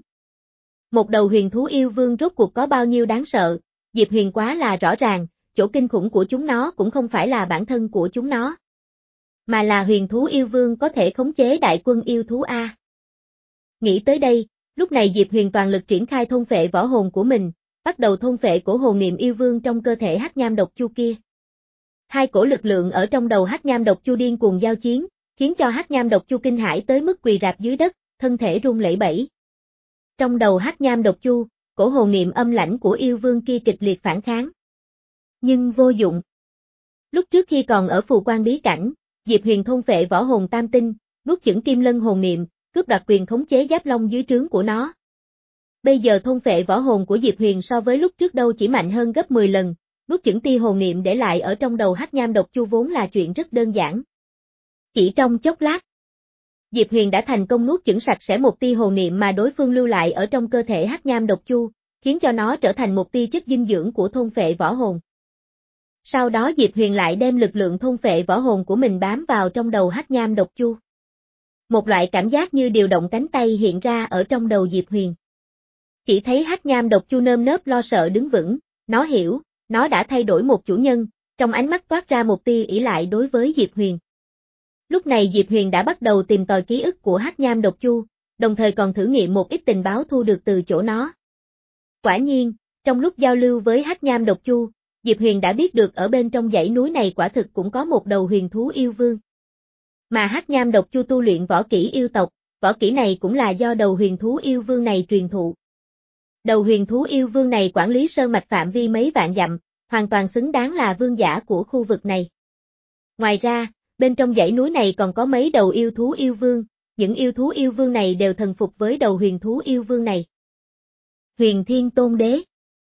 Một đầu huyền thú yêu vương rốt cuộc có bao nhiêu đáng sợ, Diệp Huyền quá là rõ ràng, chỗ kinh khủng của chúng nó cũng không phải là bản thân của chúng nó. mà là huyền thú yêu vương có thể khống chế đại quân yêu thú a. Nghĩ tới đây, lúc này Diệp Huyền toàn lực triển khai thôn phệ võ hồn của mình, bắt đầu thôn phệ cổ hồn niệm yêu vương trong cơ thể Hắc Nham Độc Chu kia. Hai cổ lực lượng ở trong đầu Hắc Nham Độc Chu điên cuồng giao chiến, khiến cho Hắc Nham Độc Chu kinh hãi tới mức quỳ rạp dưới đất, thân thể run lẩy bẩy. Trong đầu Hắc Nham Độc Chu, cổ hồn niệm âm lãnh của yêu vương kia kịch liệt phản kháng. Nhưng vô dụng. Lúc trước khi còn ở Phù Quan bí cảnh, Diệp Huyền thôn phệ võ hồn tam tinh, nuốt chửng Kim Lân hồn niệm, cướp đoạt quyền khống chế Giáp Long dưới trướng của nó. Bây giờ thôn phệ võ hồn của Diệp Huyền so với lúc trước đâu chỉ mạnh hơn gấp mười lần, nuốt chửng tia hồn niệm để lại ở trong đầu Hắc Nham Độc Chu vốn là chuyện rất đơn giản. Chỉ trong chốc lát, Diệp Huyền đã thành công nuốt chửng sạch sẽ một tia hồn niệm mà đối phương lưu lại ở trong cơ thể Hắc Nham Độc Chu, khiến cho nó trở thành một tia chất dinh dưỡng của thôn phệ võ hồn. Sau đó Diệp Huyền lại đem lực lượng thôn phệ võ hồn của mình bám vào trong đầu Hắc Nham Độc Chu. Một loại cảm giác như điều động cánh tay hiện ra ở trong đầu Diệp Huyền. Chỉ thấy Hắc Nham Độc Chu nơm nớp lo sợ đứng vững, nó hiểu, nó đã thay đổi một chủ nhân, trong ánh mắt toát ra một tia ỷ lại đối với Diệp Huyền. Lúc này Diệp Huyền đã bắt đầu tìm tòi ký ức của Hắc Nham Độc Chu, đồng thời còn thử nghiệm một ít tình báo thu được từ chỗ nó. Quả nhiên, trong lúc giao lưu với Hắc Nham Độc Chu, Diệp Huyền đã biết được ở bên trong dãy núi này quả thực cũng có một đầu huyền thú yêu vương. Mà Hắc Nham Độc Chu tu luyện võ kỹ yêu tộc, võ kỹ này cũng là do đầu huyền thú yêu vương này truyền thụ. Đầu huyền thú yêu vương này quản lý sơn mạch phạm vi mấy vạn dặm, hoàn toàn xứng đáng là vương giả của khu vực này. Ngoài ra, bên trong dãy núi này còn có mấy đầu yêu thú yêu vương, những yêu thú yêu vương này đều thần phục với đầu huyền thú yêu vương này. Huyền Thiên Tôn Đế.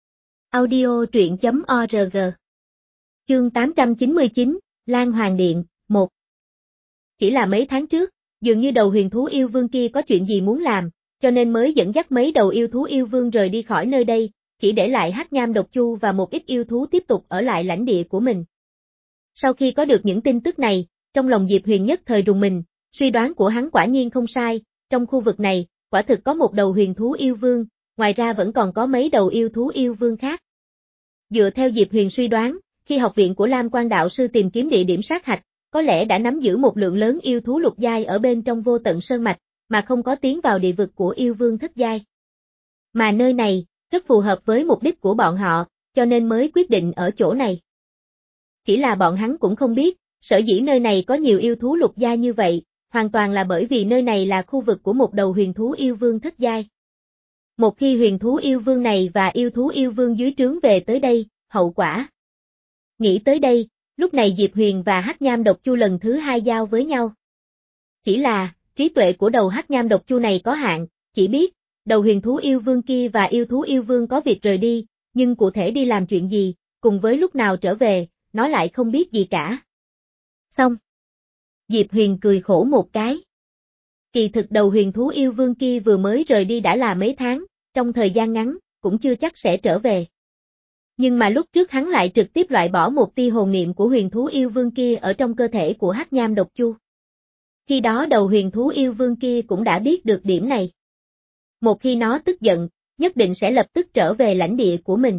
Audio truyện chấm org. Chương tám trăm chín mươi chín, Lan Hoàng Điện, một. Chỉ là mấy tháng trước, dường như đầu huyền thú yêu vương kia có chuyện gì muốn làm, cho nên mới dẫn dắt mấy đầu yêu thú yêu vương rời đi khỏi nơi đây, chỉ để lại Hắc Nham Độc Chu và một ít yêu thú tiếp tục ở lại lãnh địa của mình. Sau khi có được những tin tức này, trong lòng Diệp Huyền nhất thời rùng mình, suy đoán của hắn quả nhiên không sai, trong khu vực này, quả thực có một đầu huyền thú yêu vương, ngoài ra vẫn còn có mấy đầu yêu thú yêu vương khác. Dựa theo Diệp Huyền suy đoán, khi học viện của Lam Quan Đạo Sư tìm kiếm địa điểm sát hạch, có lẽ đã nắm giữ một lượng lớn yêu thú lục giai ở bên trong vô tận sơn mạch, mà không có tiến vào địa vực của yêu vương thất giai. Mà nơi này, rất phù hợp với mục đích của bọn họ, cho nên mới quyết định ở chỗ này. Chỉ là bọn hắn cũng không biết, sở dĩ nơi này có nhiều yêu thú lục giai như vậy, hoàn toàn là bởi vì nơi này là khu vực của một đầu huyền thú yêu vương thất giai. Một khi huyền thú yêu vương này và yêu thú yêu vương dưới trướng về tới đây, hậu quả. Nghĩ tới đây, lúc này Diệp Huyền và Hắc Nham Độc Chu lần thứ hai giao với nhau. Chỉ là, trí tuệ của đầu Hắc Nham Độc Chu này có hạn, chỉ biết, đầu huyền thú yêu vương kia và yêu thú yêu vương có việc rời đi, nhưng cụ thể đi làm chuyện gì, cùng với lúc nào trở về, nó lại không biết gì cả. Xong. Diệp Huyền cười khổ một cái. Kỳ thực đầu huyền thú yêu vương kia vừa mới rời đi đã là mấy tháng, trong thời gian ngắn, cũng chưa chắc sẽ trở về. Nhưng mà lúc trước hắn lại trực tiếp loại bỏ một tia hồn niệm của huyền thú yêu vương kia ở trong cơ thể của Hắc Nham Độc Chu. Khi đó đầu huyền thú yêu vương kia cũng đã biết được điểm này. Một khi nó tức giận, nhất định sẽ lập tức trở về lãnh địa của mình.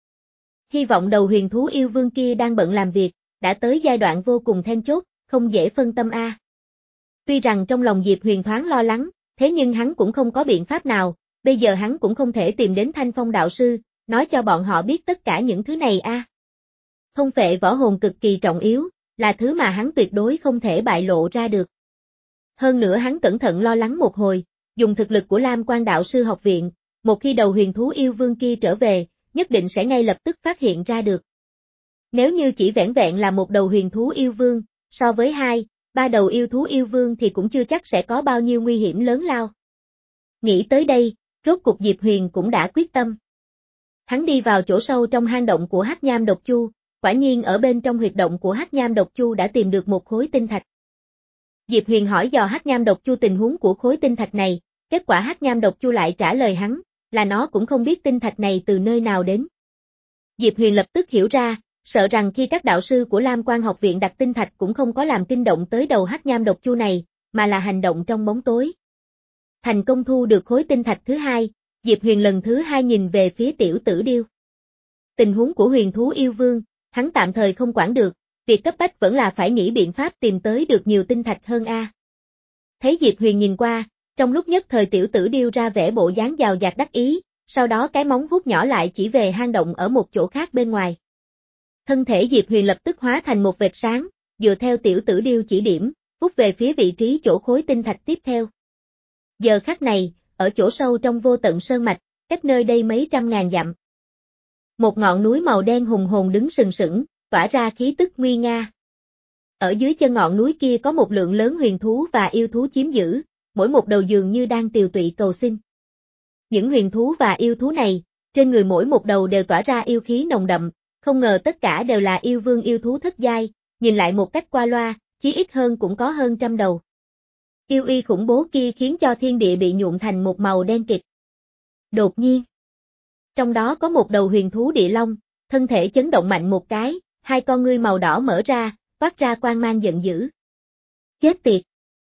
Hy vọng đầu huyền thú yêu vương kia đang bận làm việc, đã tới giai đoạn vô cùng then chốt, không dễ phân tâm a. À. Tuy rằng trong lòng Diệp Huyền thoáng lo lắng, thế nhưng hắn cũng không có biện pháp nào, bây giờ hắn cũng không thể tìm đến Thanh Phong đạo sư, nói cho bọn họ biết tất cả những thứ này a. À. Thôn phệ võ hồn cực kỳ trọng yếu, là thứ mà hắn tuyệt đối không thể bại lộ ra được. Hơn nữa hắn cẩn thận lo lắng một hồi, dùng thực lực của Lam Quan Đạo Sư học viện, một khi đầu huyền thú yêu vương kia trở về, nhất định sẽ ngay lập tức phát hiện ra được. Nếu như chỉ vẻn vẹn là một đầu huyền thú yêu vương, so với hai, ba đầu yêu thú yêu vương thì cũng chưa chắc sẽ có bao nhiêu nguy hiểm lớn lao. Nghĩ tới đây, rốt cục Diệp Huyền cũng đã quyết tâm. Hắn đi vào chỗ sâu trong hang động của Hắc Nham Độc Chu, quả nhiên ở bên trong huyệt động của Hắc Nham Độc Chu đã tìm được một khối tinh thạch. Diệp Huyền hỏi dò Hắc Nham Độc Chu tình huống của khối tinh thạch này, kết quả Hắc Nham Độc Chu lại trả lời hắn, là nó cũng không biết tinh thạch này từ nơi nào đến. Diệp Huyền lập tức hiểu ra, sợ rằng khi các đạo sư của Lam Quan học viện đặt tinh thạch cũng không có làm kinh động tới đầu Hắc Nham Độc Chu này, mà là hành động trong bóng tối. Thành công thu được khối tinh thạch thứ hai, Diệp Huyền lần thứ hai nhìn về phía tiểu tử điêu. Tình huống của huyền thú yêu vương, hắn tạm thời không quản được, việc cấp bách vẫn là phải nghĩ biện pháp tìm tới được nhiều tinh thạch hơn a. Thấy Diệp Huyền nhìn qua, trong lúc nhất thời tiểu tử điêu ra vẻ bộ dáng giàu dạt đắc ý, sau đó cái móng vuốt nhỏ lại chỉ về hang động ở một chỗ khác bên ngoài. Thân thể Diệp Huyền lập tức hóa thành một vệt sáng, dựa theo tiểu tử điêu chỉ điểm, vút về phía vị trí chỗ khối tinh thạch tiếp theo. Giờ khắc này, ở chỗ sâu trong vô tận sơn mạch, cách nơi đây mấy trăm ngàn dặm. Một ngọn núi màu đen hùng hồn đứng sừng sững, tỏa ra khí tức nguy nga. Ở dưới chân ngọn núi kia có một lượng lớn huyền thú và yêu thú chiếm giữ, mỗi một đầu dường như đang tiều tụy cầu xin. Những huyền thú và yêu thú này, trên người mỗi một đầu đều tỏa ra yêu khí nồng đậm, không ngờ tất cả đều là yêu vương yêu thú thất giai, nhìn lại một cách qua loa, chí ít hơn cũng có hơn trăm đầu. Yêu uy khủng bố kia khiến cho thiên địa bị nhuộm thành một màu đen kịt. Đột nhiên, trong đó có một đầu huyền thú địa long, thân thể chấn động mạnh một cái, hai con ngươi màu đỏ mở ra, phát ra quang mang giận dữ. Chết tiệt!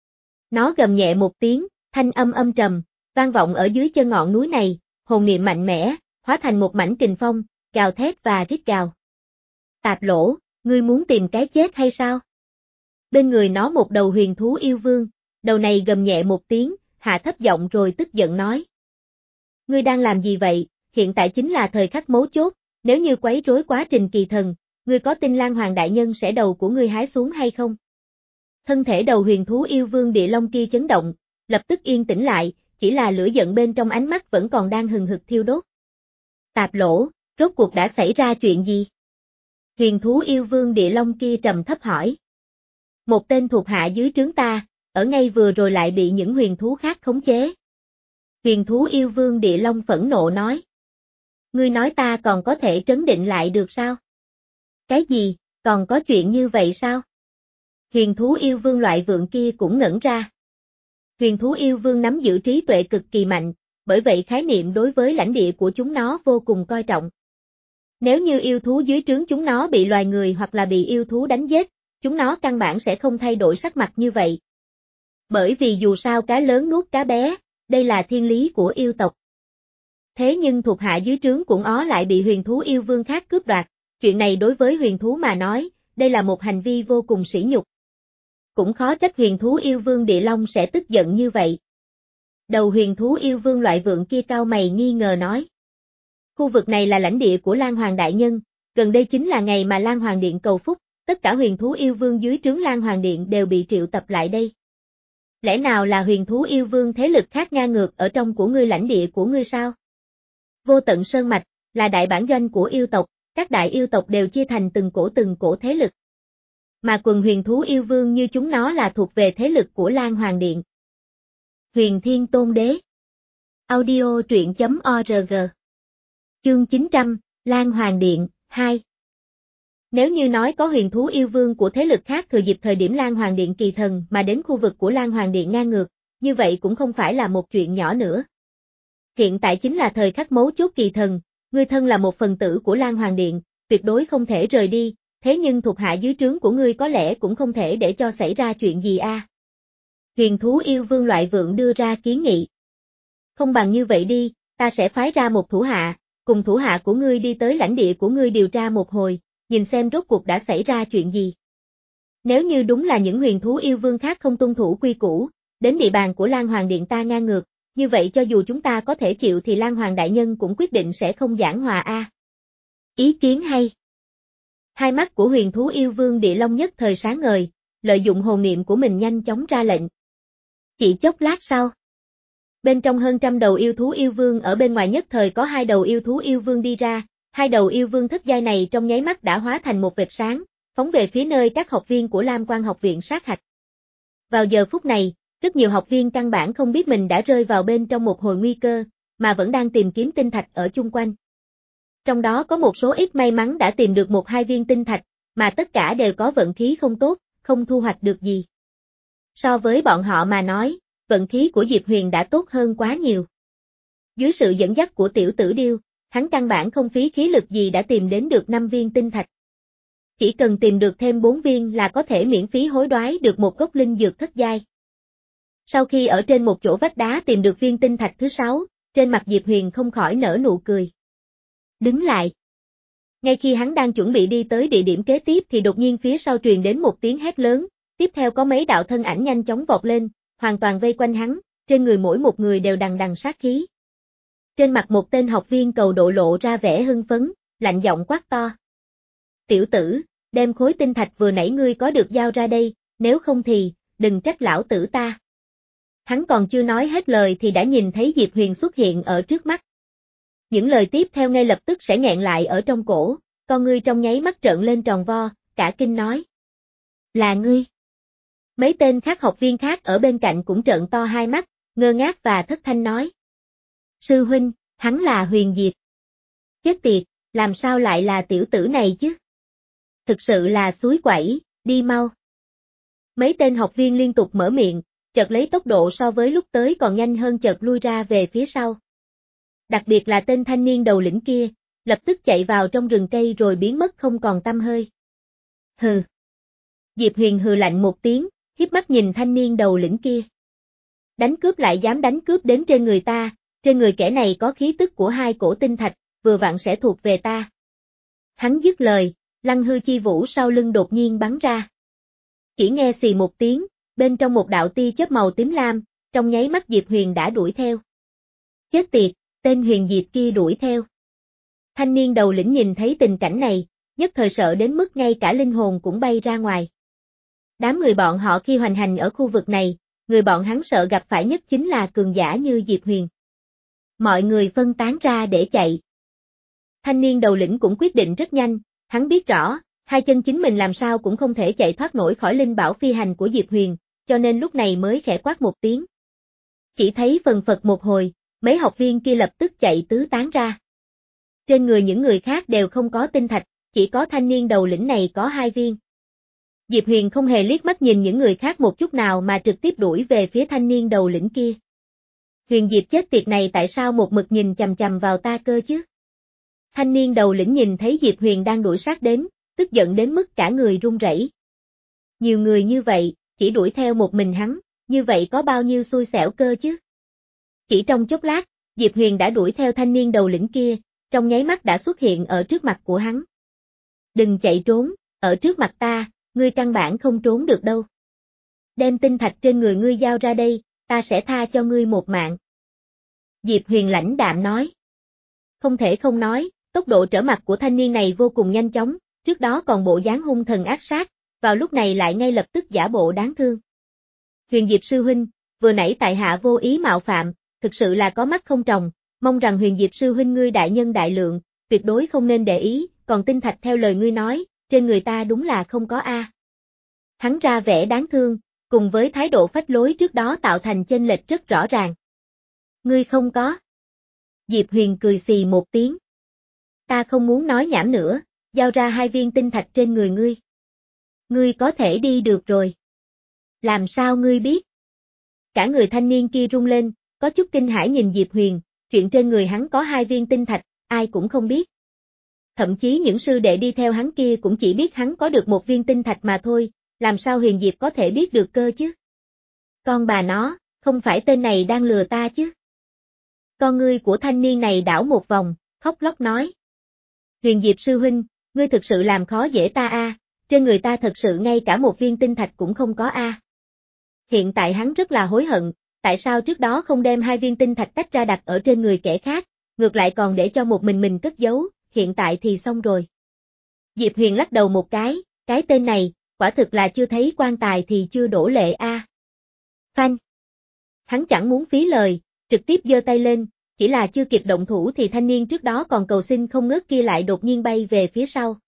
Nó gầm nhẹ một tiếng, thanh âm âm trầm, vang vọng ở dưới chân ngọn núi này, hồn niệm mạnh mẽ, hóa thành một mảnh kình phong, gào thét và rít gào. Tạp lỗ, ngươi muốn tìm cái chết hay sao? Bên người nó một đầu huyền thú yêu vương, đầu này gầm nhẹ một tiếng, hạ thấp giọng rồi tức giận nói. Ngươi đang làm gì vậy, hiện tại chính là thời khắc mấu chốt, nếu như quấy rối quá trình kỳ thần, ngươi có tin Lan Hoàng đại nhân sẽ đầu của ngươi hái xuống hay không? Thân thể đầu huyền thú yêu vương địa long kia chấn động, lập tức yên tĩnh lại, chỉ là lửa giận bên trong ánh mắt vẫn còn đang hừng hực thiêu đốt. Tạp lỗ, rốt cuộc đã xảy ra chuyện gì? Huyền thú yêu vương địa long kia trầm thấp hỏi. Một tên thuộc hạ dưới trướng ta, ở ngay vừa rồi lại bị những huyền thú khác khống chế. Huyền thú yêu vương địa long phẫn nộ nói. Ngươi nói ta còn có thể trấn định lại được sao? Cái gì, còn có chuyện như vậy sao? Huyền thú yêu vương loại vượng kia cũng ngẩn ra. Huyền thú yêu vương nắm giữ trí tuệ cực kỳ mạnh, bởi vậy khái niệm đối với lãnh địa của chúng nó vô cùng coi trọng. Nếu như yêu thú dưới trướng chúng nó bị loài người hoặc là bị yêu thú đánh giết, chúng nó căn bản sẽ không thay đổi sắc mặt như vậy. Bởi vì dù sao cá lớn nuốt cá bé, đây là thiên lý của yêu tộc. Thế nhưng thuộc hạ dưới trướng cũng ó lại bị huyền thú yêu vương khác cướp đoạt, chuyện này đối với huyền thú mà nói, đây là một hành vi vô cùng sỉ nhục. Cũng khó trách huyền thú yêu vương địa long sẽ tức giận như vậy. Đầu huyền thú yêu vương loại vượng kia cau mày nghi ngờ nói. Khu vực này là lãnh địa của Lan Hoàng đại nhân, gần đây chính là ngày mà Lan Hoàng điện cầu phúc, tất cả huyền thú yêu vương dưới trướng Lan Hoàng điện đều bị triệu tập lại đây. Lẽ nào là huyền thú yêu vương thế lực khác ngang ngược ở trong của ngươi lãnh địa của ngươi sao? Vô tận sơn mạch, là đại bản doanh của yêu tộc, các đại yêu tộc đều chia thành từng cổ từng cổ thế lực. Mà quần huyền thú yêu vương như chúng nó là thuộc về thế lực của Lan Hoàng điện. Huyền Thiên Tôn Đế. Audio truyện chấm org. Chương chín trăm, Lan Hoàng điện, hai. Nếu như nói có huyền thú yêu vương của thế lực khác thừa dịp thời điểm Lan Hoàng điện kỳ thần mà đến khu vực của Lan Hoàng điện ngang ngược, như vậy cũng không phải là một chuyện nhỏ nữa. Hiện tại chính là thời khắc mấu chốt kỳ thần, ngươi thân là một phần tử của Lan Hoàng điện, tuyệt đối không thể rời đi, thế nhưng thuộc hạ dưới trướng của ngươi có lẽ cũng không thể để cho xảy ra chuyện gì a. À? Huyền thú yêu vương loại vượng đưa ra kiến nghị. Không bằng như vậy đi, ta sẽ phái ra một thủ hạ, cùng thủ hạ của ngươi đi tới lãnh địa của ngươi điều tra một hồi, nhìn xem rốt cuộc đã xảy ra chuyện gì. Nếu như đúng là những huyền thú yêu vương khác không tuân thủ quy củ, đến địa bàn của Lan Hoàng điện ta ngang ngược, như vậy cho dù chúng ta có thể chịu thì Lan Hoàng đại nhân cũng quyết định sẽ không giảng hòa a. À. Ý kiến hay. Hai mắt của huyền thú yêu vương địa long nhất thời sáng ngời, lợi dụng hồn niệm của mình nhanh chóng ra lệnh. Chỉ chốc lát sau, bên trong hơn trăm đầu yêu thú yêu vương ở bên ngoài nhất thời có hai đầu yêu thú yêu vương đi ra, hai đầu yêu vương thất giai này trong nháy mắt đã hóa thành một vệt sáng, phóng về phía nơi các học viên của Lam Quan học viện sát hạch. Vào giờ phút này, rất nhiều học viên căn bản không biết mình đã rơi vào bên trong một hồi nguy cơ, mà vẫn đang tìm kiếm tinh thạch ở chung quanh. Trong đó có một số ít may mắn đã tìm được một hai viên tinh thạch, mà tất cả đều có vận khí không tốt, không thu hoạch được gì. So với bọn họ mà nói, vận khí của Diệp Huyền đã tốt hơn quá nhiều. Dưới sự dẫn dắt của tiểu tử điêu, hắn căn bản không phí khí lực gì đã tìm đến được năm viên tinh thạch. Chỉ cần tìm được thêm bốn viên là có thể miễn phí hối đoái được một gốc linh dược thất giai. Sau khi ở trên một chỗ vách đá tìm được viên tinh thạch thứ sáu, trên mặt Diệp Huyền không khỏi nở nụ cười. Đứng lại. Ngay khi hắn đang chuẩn bị đi tới địa điểm kế tiếp thì đột nhiên phía sau truyền đến một tiếng hét lớn, tiếp theo có mấy đạo thân ảnh nhanh chóng vọt lên, hoàn toàn vây quanh hắn, trên người mỗi một người đều đằng đằng sát khí. Trên mặt một tên học viên cầu độ lộ ra vẻ hưng phấn, lạnh giọng quát to. Tiểu tử, đem khối tinh thạch vừa nãy ngươi có được giao ra đây, nếu không thì, đừng trách lão tử ta. Hắn còn chưa nói hết lời thì đã nhìn thấy Diệp Huyền xuất hiện ở trước mắt. Những lời tiếp theo ngay lập tức sẽ nghẹn lại ở trong cổ, con ngươi trong nháy mắt trợn lên tròn vo, cả kinh nói. Là ngươi. Mấy tên khác học viên khác ở bên cạnh cũng trợn to hai mắt, ngơ ngác và thất thanh nói. Sư huynh, hắn là Huyền Diệp. Chết tiệt, làm sao lại là tiểu tử này chứ? Thực sự là suối quẩy, đi mau. Mấy tên học viên liên tục mở miệng, chợt lấy tốc độ so với lúc tới còn nhanh hơn chợt lui ra về phía sau. Đặc biệt là tên thanh niên đầu lĩnh kia, lập tức chạy vào trong rừng cây rồi biến mất không còn tăm hơi. Hừ. Diệp Huyền hừ lạnh một tiếng, hiếp mắt nhìn thanh niên đầu lĩnh kia. Đánh cướp lại dám đánh cướp đến trên người ta, trên người kẻ này có khí tức của hai cổ tinh thạch, vừa vặn sẽ thuộc về ta. Hắn dứt lời, lăng hư chi vũ sau lưng đột nhiên bắn ra. Chỉ nghe xì một tiếng, bên trong một đạo tia chớp màu tím lam, trong nháy mắt Diệp Huyền đã đuổi theo. Chết tiệt, tên Huyền Diệp kia đuổi theo. Thanh niên đầu lĩnh nhìn thấy tình cảnh này, nhất thời sợ đến mức ngay cả linh hồn cũng bay ra ngoài. Đám người bọn họ khi hoành hành ở khu vực này, người bọn hắn sợ gặp phải nhất chính là cường giả như Diệp Huyền. Mọi người phân tán ra để chạy. Thanh niên đầu lĩnh cũng quyết định rất nhanh, hắn biết rõ, hai chân chính mình làm sao cũng không thể chạy thoát nổi khỏi linh bảo phi hành của Diệp Huyền, cho nên lúc này mới khẽ quát một tiếng. Chỉ thấy phần phật một hồi, mấy học viên kia lập tức chạy tứ tán ra. Trên người những người khác đều không có tinh thạch, chỉ có thanh niên đầu lĩnh này có hai viên. Diệp Huyền không hề liếc mắt nhìn những người khác một chút nào mà trực tiếp đuổi về phía thanh niên đầu lĩnh kia. Huyền Diệp chết tiệt này tại sao một mực nhìn chằm chằm vào ta cơ chứ? Thanh niên đầu lĩnh nhìn thấy Diệp Huyền đang đuổi sát đến, tức giận đến mức cả người run rẩy. Nhiều người như vậy, chỉ đuổi theo một mình hắn, như vậy có bao nhiêu xui xẻo cơ chứ? Chỉ trong chốc lát, Diệp Huyền đã đuổi theo thanh niên đầu lĩnh kia, trong nháy mắt đã xuất hiện ở trước mặt của hắn. Đừng chạy trốn, ở trước mặt ta, ngươi căn bản không trốn được đâu. Đem tinh thạch trên người ngươi giao ra đây, ta sẽ tha cho ngươi một mạng. Diệp Huyền lãnh đạm nói. Không thể không nói, tốc độ trở mặt của thanh niên này vô cùng nhanh chóng, trước đó còn bộ dáng hung thần ác sát, vào lúc này lại ngay lập tức giả bộ đáng thương. Huyền Diệp sư huynh, vừa nãy tại hạ vô ý mạo phạm, thực sự là có mắt không tròng, mong rằng Huyền Diệp sư huynh ngươi đại nhân đại lượng, tuyệt đối không nên để ý, còn tinh thạch theo lời ngươi nói, trên người ta đúng là không có a. Hắn ra vẻ đáng thương, cùng với thái độ phách lối trước đó tạo thành chênh lệch rất rõ ràng. Ngươi không có. Diệp Huyền cười xì một tiếng. Ta không muốn nói nhảm nữa, giao ra hai viên tinh thạch trên người ngươi. Ngươi có thể đi được rồi. Làm sao ngươi biết? Cả người thanh niên kia rung lên, có chút kinh hãi nhìn Diệp Huyền, chuyện trên người hắn có hai viên tinh thạch, ai cũng không biết. Thậm chí những sư đệ đi theo hắn kia cũng chỉ biết hắn có được một viên tinh thạch mà thôi, làm sao Huyền Diệp có thể biết được cơ chứ? Con bà nó, không phải tên này đang lừa ta chứ? Con ngươi của thanh niên này đảo một vòng, khóc lóc nói. Huyền Diệp sư huynh, ngươi thực sự làm khó dễ ta a, trên người ta thật sự ngay cả một viên tinh thạch cũng không có a. Hiện tại hắn rất là hối hận, tại sao trước đó không đem hai viên tinh thạch tách ra đặt ở trên người kẻ khác, ngược lại còn để cho một mình mình cất giấu, hiện tại thì xong rồi. Diệp Huyền lắc đầu một cái, cái tên này, quả thực là chưa thấy quan tài thì chưa đổ lệ a. Phanh. Hắn chẳng muốn phí lời, trực tiếp giơ tay lên, chỉ là chưa kịp động thủ thì thanh niên trước đó còn cầu xin không ngớt kia lại đột nhiên bay về phía sau.